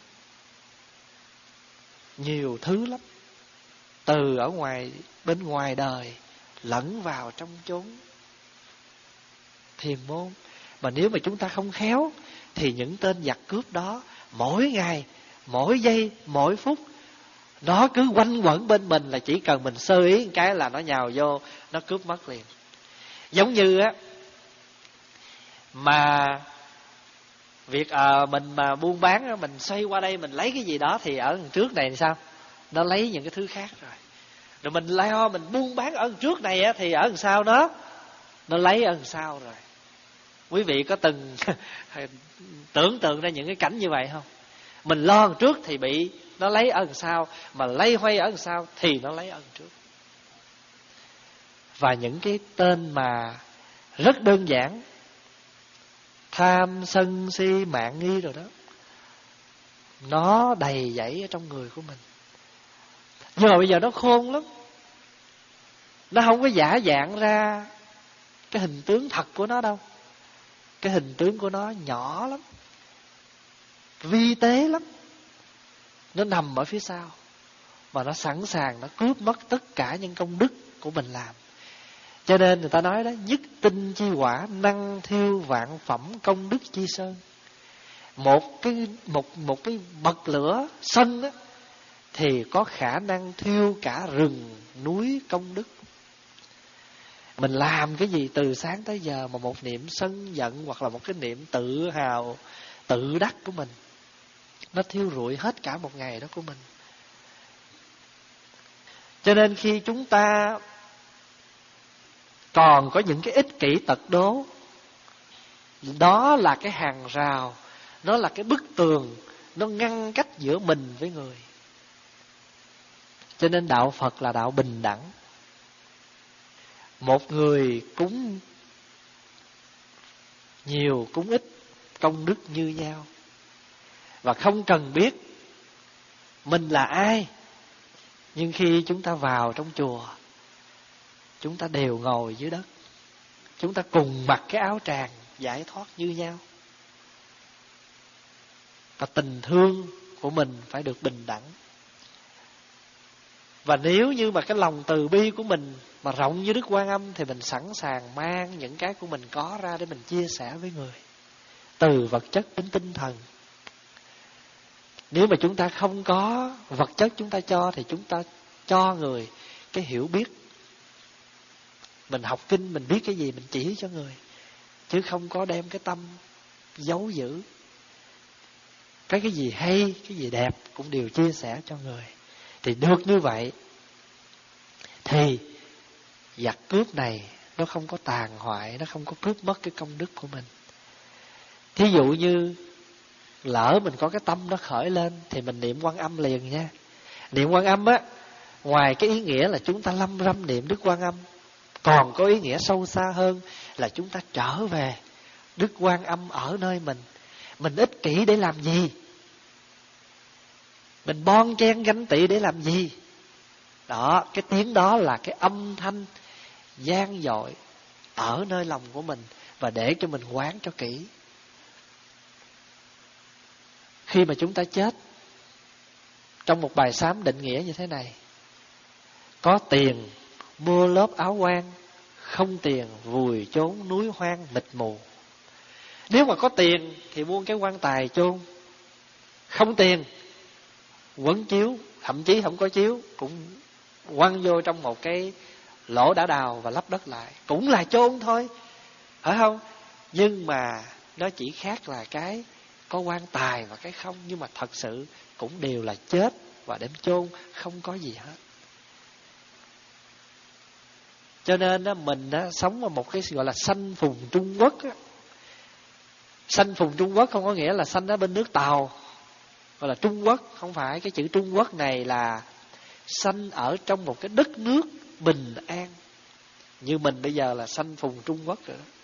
Nhiều thứ lắm, từ ở ngoài bên ngoài đời lẫn vào trong chốn thiền môn. Mà nếu mà chúng ta không khéo thì những tên giặc cướp đó mỗi ngày, mỗi giây, mỗi phút nó cứ quanh quẩn bên mình, là chỉ cần mình sơ ý một cái là nó nhào vô, nó cướp mất liền. Giống như á, mà việc à, mình mà buôn bán, mình xoay qua đây mình lấy cái gì đó, thì ở đằng trước này thì sao? Nó lấy những cái thứ khác rồi. Rồi mình lao, mình buôn bán ở trước này á, thì ở đằng sau nó nó lấy ở đằng sau rồi. Quý vị có từng tưởng tượng ra những cái cảnh như vậy không? Mình lo đằng trước thì bị nó lấy ở đằng sau, mà lây hoay ở đằng sau thì nó lấy ở đằng trước. Và những cái tên mà rất đơn giản, tham, sân, si, mạn, nghi rồi đó, nó đầy dẫy ở trong người của mình. Nhưng mà bây giờ nó khôn lắm. Nó không có giả dạng ra cái hình tướng thật của nó đâu. Cái hình tướng của nó nhỏ lắm, vi tế lắm. Nó nằm ở phía sau, mà nó sẵn sàng nó cướp mất tất cả những công đức của mình làm. Cho nên người ta nói đó, nhất tinh chi quả, năng thiêu vạn phẩm công đức chi sơn. Một cái một một cái bật lửa sân đó thì có khả năng thiêu cả rừng núi công đức. Mình làm cái gì từ sáng tới giờ mà một niệm sân giận, hoặc là một cái niệm tự hào, tự đắc của mình, nó thiêu rụi hết cả một ngày đó của mình. Cho nên khi chúng ta còn có những cái ích kỷ tật đố, đó là cái hàng rào, nó là cái bức tường, nó ngăn cách giữa mình với người. Cho nên đạo Phật là đạo bình đẳng. Một người cúng nhiều cúng ít, công đức như nhau. Và không cần biết mình là ai, nhưng khi chúng ta vào trong chùa, chúng ta đều ngồi dưới đất, chúng ta cùng mặc cái áo tràng giải thoát như nhau. Và tình thương của mình phải được bình đẳng. Và nếu như mà cái lòng từ bi của mình mà rộng như Đức Quan Âm, thì mình sẵn sàng mang những cái của mình có ra để mình chia sẻ với người, từ vật chất đến tinh thần. Nếu mà chúng ta không có vật chất chúng ta cho, thì chúng ta cho người cái hiểu biết. Mình học kinh, mình biết cái gì mình chỉ cho người, chứ không có đem cái tâm giấu giữ. Cái cái gì hay, cái gì đẹp cũng đều chia sẻ cho người. Thì được như vậy thì giặc cướp này nó không có tàn hoại, nó không có cướp mất cái công đức của mình. Thí dụ như lỡ mình có cái tâm nó khởi lên, thì mình niệm Quan Âm liền nha. Niệm Quan Âm á, ngoài cái ý nghĩa là chúng ta lâm râm niệm Đức Quan Âm, còn có ý nghĩa sâu xa hơn là chúng ta trở về Đức Quan Âm ở nơi mình. Mình ích kỷ để làm gì? Mình bon chen ganh tị để làm gì? Đó, cái tiếng đó là cái âm thanh gian dội ở nơi lòng của mình, và để cho mình quán cho kỹ. Khi mà chúng ta chết, trong một bài sám định nghĩa như thế này: có tiền mua lớp áo quan, không tiền vùi chốn núi hoang mịt mù. Nếu mà có tiền thì mua cái quan tài chôn, không tiền quấn chiếu, thậm chí không có chiếu cũng quăng vô trong một cái lỗ đã đào và lấp đất lại, cũng là chôn thôi, phải không? Nhưng mà nó chỉ khác là cái có quan tài và cái không, nhưng mà thật sự cũng đều là chết và đem chôn, không có gì hết. Cho nên á, mình á, sống ở một cái gọi là sanh phùng Trung Quốc á. Sanh phùng Trung Quốc không có nghĩa là sanh ở bên nước Tàu, gọi là Trung Quốc. Không phải, cái chữ Trung Quốc này là sanh ở trong một cái đất nước bình an. Như mình bây giờ là sanh phùng Trung Quốc rồi đó.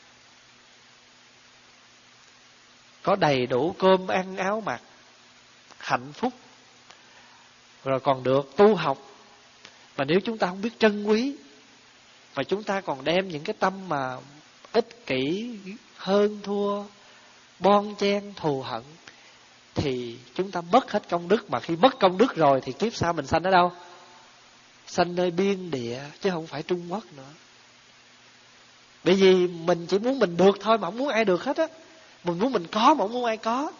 Có đầy đủ cơm ăn áo mặc, hạnh phúc, rồi còn được tu học. Mà nếu chúng ta không biết trân quý, mà chúng ta còn đem những cái tâm mà ích kỷ, hơn thua, bon chen, thù hận, thì chúng ta mất hết công đức. Mà khi mất công đức rồi thì kiếp sau mình sanh ở đâu? Sanh nơi biên địa, chứ không phải Trung Quốc nữa. Bởi vì mình chỉ muốn mình được thôi, mà không muốn ai được hết á. Mình muốn mình có, mà không muốn ai có.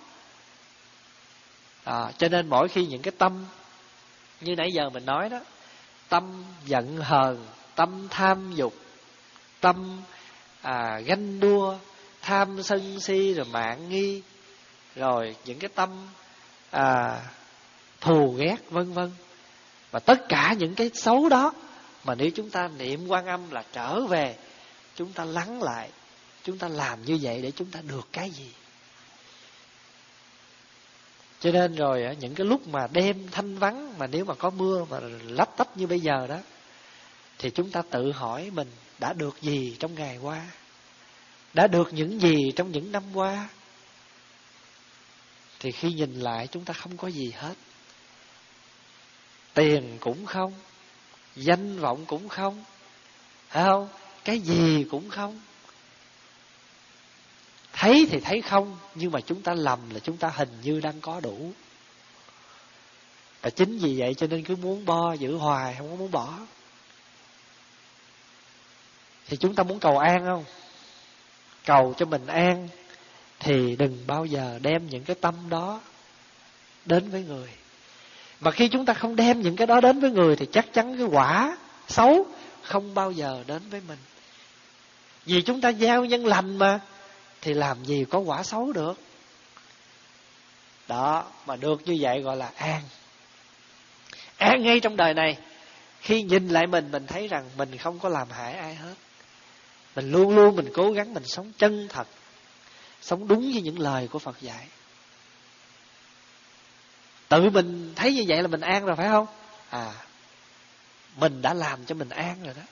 À, cho nên mỗi khi những cái tâm như nãy giờ mình nói đó, tâm giận hờn, tâm tham dục, tâm à, ganh đua, tham sân si, rồi mạn nghi, rồi những cái tâm à, thù ghét vân vân, Và tất cả những cái xấu đó mà nếu chúng ta niệm Quan Âm là trở về, chúng ta lắng lại, chúng ta làm như vậy để chúng ta được cái gì. Cho nên rồi những cái lúc mà đêm thanh vắng, mà nếu mà có mưa mà lách tách như bây giờ đó, thì chúng ta tự hỏi mình đã được gì trong ngày qua, đã được những gì trong những năm qua. Thì khi nhìn lại chúng ta không có gì hết. Tiền cũng không, danh vọng cũng không, phải không? Cái gì cũng không. Thấy thì thấy không, nhưng mà chúng ta lầm là chúng ta hình như đang có đủ. Và chính vì vậy cho nên cứ muốn bo giữ hoài, không có muốn bỏ. Thì chúng ta muốn cầu an không? Cầu cho mình an thì đừng bao giờ đem những cái tâm đó đến với người. Mà khi chúng ta không đem những cái đó đến với người thì chắc chắn cái quả xấu không bao giờ đến với mình. Vì chúng ta gieo nhân lành mà, thì làm gì có quả xấu được. Đó, mà được như vậy gọi là an. An ngay trong đời này. Khi nhìn lại mình, mình thấy rằng mình không có làm hại ai hết. Mình luôn luôn mình cố gắng mình sống chân thật, sống đúng với những lời của Phật dạy. Tự mình thấy như vậy là mình an rồi phải không? À, mình đã làm cho mình an rồi đó.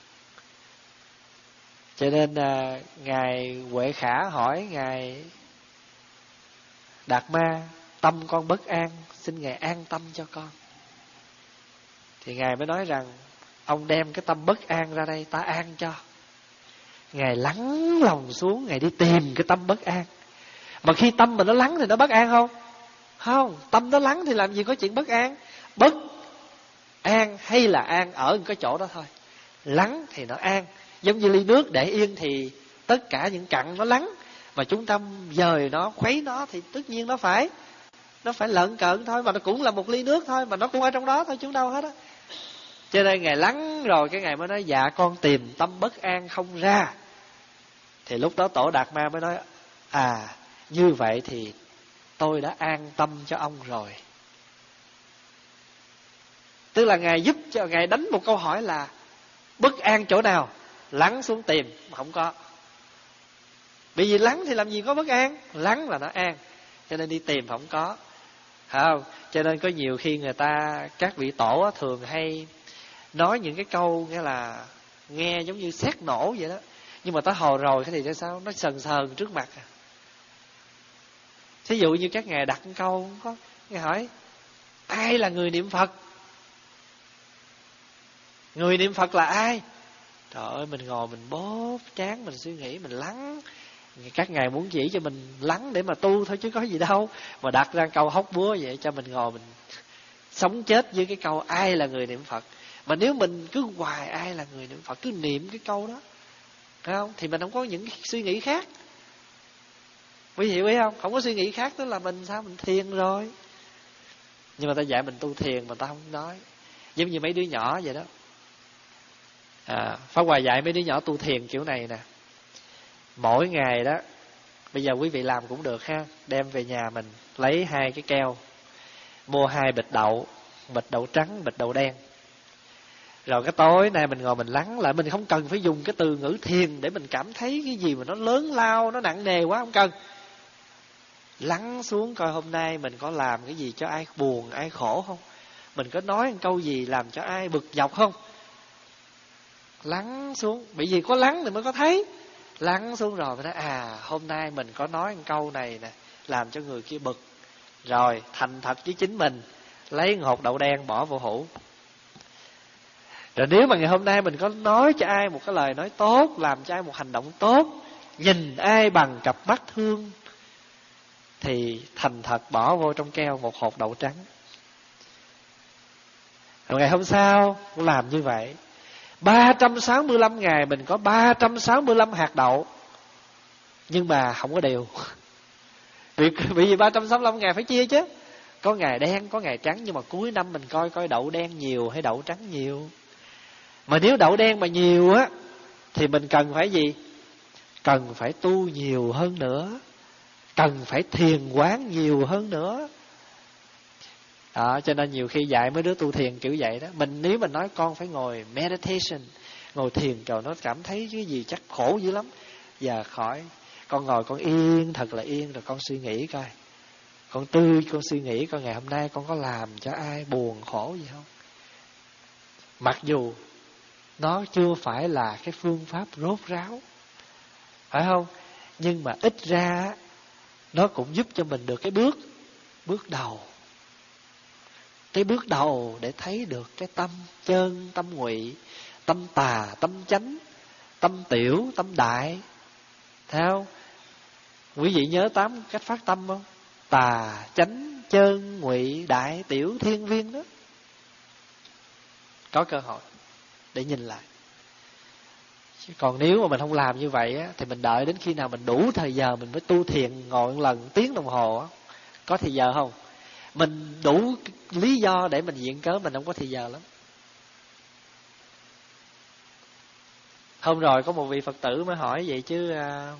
Cho nên à, Ngài Huệ Khả hỏi Ngài Đạt Ma: tâm con bất an, xin Ngài an tâm cho con. Thì Ngài mới nói rằng: ông đem cái tâm bất an ra đây, ta an cho. Ngài lắng lòng xuống, Ngài đi tìm cái tâm bất an. Mà khi tâm mình nó lắng thì nó bất an không? Không, tâm nó lắng thì làm gì có chuyện bất an. Bất an hay là an ở cái chỗ đó thôi. Lắng thì nó an. Giống như ly nước để yên thì tất cả những cặn nó lắng. Mà chúng ta dời nó, khuấy nó thì tất nhiên nó phải Nó phải lợn cợn thôi. Mà nó cũng là một ly nước thôi, mà nó cũng ở trong đó thôi, chúng đâu hết á. Cho nên Ngài lắng rồi, cái Ngài mới nói: dạ con tìm tâm bất an không ra. Thì lúc đó Tổ Đạt Ma mới nói: à, như vậy thì tôi đã an tâm cho ông rồi. Tức là Ngài giúp cho Ngài đánh một câu hỏi là bất an chỗ nào? Lắng xuống tìm, không có. Bởi vì lắng thì làm gì có bất an. Lắng là nó an. Cho nên đi tìm không có. Không? Cho nên có nhiều khi người ta, các vị tổ thường hay nói những cái câu nghĩa là nghe giống như sét nổ vậy đó. Nhưng mà tới hồi rồi thì sao sao? Nó sờn sờn trước mặt à. Thí dụ như các ngài đặt một câu có, ngài hỏi: ai là người niệm Phật? Người niệm Phật là ai? Trời ơi, mình ngồi mình bóp trán, mình suy nghĩ, mình lắng. Các ngài muốn chỉ cho mình lắng để mà tu thôi chứ có gì đâu. Mà đặt ra câu hóc búa vậy cho mình ngồi mình sống chết với cái câu ai là người niệm Phật. Mà nếu mình cứ hoài ai là người niệm Phật, cứ niệm cái câu đó, phải không? Thì mình không có những suy nghĩ khác. Quý vị hiểu ý không? Không có suy nghĩ khác, tức là mình sao? Mình thiền rồi. Nhưng mà ta dạy mình tu thiền mà ta không nói. Giống như mấy đứa nhỏ vậy đó. À, Pháp Hòa dạy mấy đứa nhỏ tu thiền kiểu này nè. Mỗi ngày đó, bây giờ quý vị làm cũng được ha. Đem về nhà mình, lấy hai cái keo, mua hai bịch đậu, bịch đậu trắng, bịch đậu đen. Rồi cái tối nay mình ngồi mình lắng lại. Mình không cần phải dùng cái từ ngữ thiền để mình cảm thấy cái gì mà nó lớn lao, nó nặng nề quá, không cần. Lắng xuống coi hôm nay mình có làm cái gì cho ai buồn, ai khổ không? Mình có nói một câu gì làm cho ai bực dọc không? Lắng xuống. Bởi vì có lắng thì mới có thấy. Lắng xuống rồi mới nói: à, hôm nay mình có nói một câu này nè, làm cho người kia bực. Rồi thành thật với chính mình, lấy một hột đậu đen bỏ vô hũ. Rồi nếu mà ngày hôm nay mình có nói cho ai một cái lời nói tốt, làm cho ai một hành động tốt, nhìn ai bằng cặp mắt thương, thì thành thật bỏ vô trong keo một hột đậu trắng. Rồi ngày hôm sau cũng làm như vậy. ba trăm sáu mươi lăm ngày mình có ba trăm sáu mươi lăm hạt đậu, nhưng mà không có đều. Vì, vì ba trăm sáu mươi lăm ngày phải chia chứ. Có ngày đen, có ngày trắng. Nhưng mà cuối năm mình coi coi đậu đen nhiều hay đậu trắng nhiều. Mà nếu đậu đen mà nhiều á, thì mình cần phải gì? Cần phải tu nhiều hơn nữa, cần phải thiền quán nhiều hơn nữa. Đó, cho nên nhiều khi dạy mấy đứa tu thiền kiểu vậy đó. Mình nếu mình nói con phải ngồi meditation, ngồi thiền, trời nó cảm thấy cái gì chắc khổ dữ lắm. Giờ khỏi, con ngồi con yên, thật là yên, rồi con suy nghĩ coi. Con tươi, con suy nghĩ coi ngày hôm nay con có làm cho ai buồn khổ gì không. Mặc dù nó chưa phải là cái phương pháp rốt ráo, phải không? Nhưng mà ít ra nó cũng giúp cho mình được cái bước Bước đầu. Cái bước đầu để thấy được cái tâm chân, tâm ngụy, tâm tà, tâm chánh, tâm tiểu, tâm đại. Thấy không? Quý vị nhớ tám cách phát tâm không? Tà, chánh, chân, ngụy, đại, tiểu, thiên, viên đó. Có cơ hội để nhìn lại. Chứ còn nếu mà mình không làm như vậy á, thì mình đợi đến khi nào mình đủ thời giờ mình mới tu thiền ngồi một lần tiếng đồng hồ á. Có thời giờ không? Mình đủ lý do để mình viện cớ mình không có thời giờ lắm. Hôm rồi có một vị Phật tử mới hỏi vậy chứ à,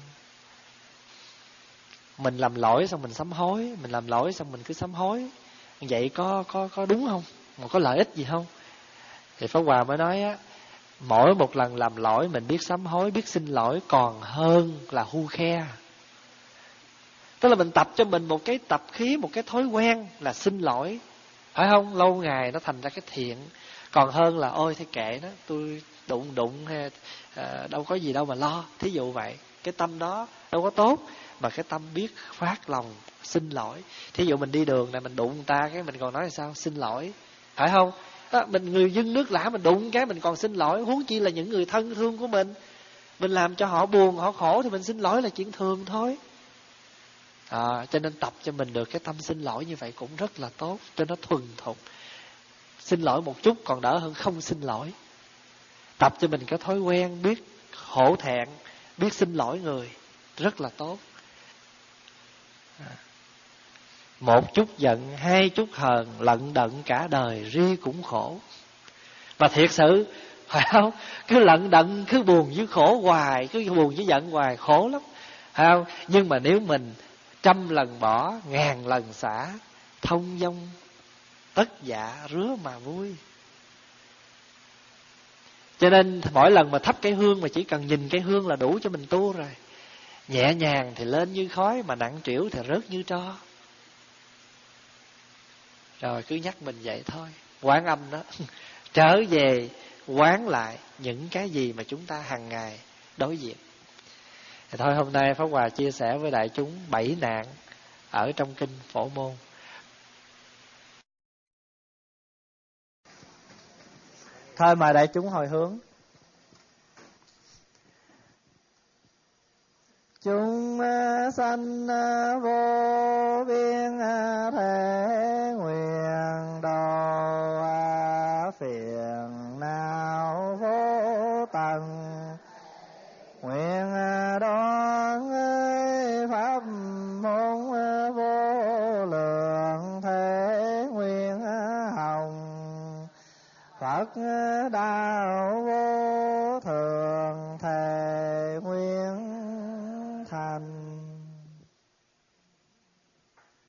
mình làm lỗi xong mình sám hối, mình làm lỗi xong mình cứ sám hối, vậy có có có đúng không? Mà có lợi ích gì không? Thì Pháp Hòa mới nói á, mỗi một lần làm lỗi mình biết sám hối, biết xin lỗi còn hơn là hu khe. Tức là mình tập cho mình một cái tập khí, một cái thói quen là xin lỗi, phải không? Lâu ngày nó thành ra cái thiện. Còn hơn là ôi thế kệ nó, tôi đụng đụng hay à, đâu có gì đâu mà lo. Thí dụ vậy, cái tâm đó đâu có tốt. Mà cái tâm biết phát lòng xin lỗi. Thí dụ mình đi đường này mình đụng người ta, cái mình còn nói là sao? Xin lỗi, phải không? Đó, mình người dân nước lã mình đụng cái mình còn xin lỗi, huống chi là những người thân thương của mình. Mình làm cho họ buồn, họ khổ thì mình xin lỗi là chuyện thường thôi. À, cho nên tập cho mình được cái tâm xin lỗi như vậy cũng rất là tốt, cho nó thuần thục. Xin lỗi một chút còn đỡ hơn không xin lỗi. Tập cho mình cái thói quen biết hổ thẹn, biết xin lỗi người, rất là tốt. À, một chút giận, hai chút hờn, lận đận cả đời ri cũng khổ. Và thiệt sự, phải không? Cứ lận đận, cứ buồn với khổ hoài, cứ buồn với giận hoài, khổ lắm, phải không? Nhưng mà nếu mình trăm lần bỏ, ngàn lần xả, thông dong tất dạ rứa mà vui. Cho nên mỗi lần mà thắp cái hương mà chỉ cần nhìn cái hương là đủ cho mình tu rồi. Nhẹ nhàng thì lên như khói, mà nặng trĩu thì rớt như tro. Rồi cứ nhắc mình vậy thôi. Quán âm đó trở về quán lại những cái gì mà chúng ta hàng ngày đối diện. Thì thôi hôm nay Pháp Hòa chia sẻ với đại chúng bảy nạn ở trong kinh Phổ Môn. Thôi mời đại chúng hồi hướng. Chúng sanh vô biên thể nguyện độ phiền não vô tận, nguyện đoan pháp môn vô lượng thế nguyện hồng Phật đạo vô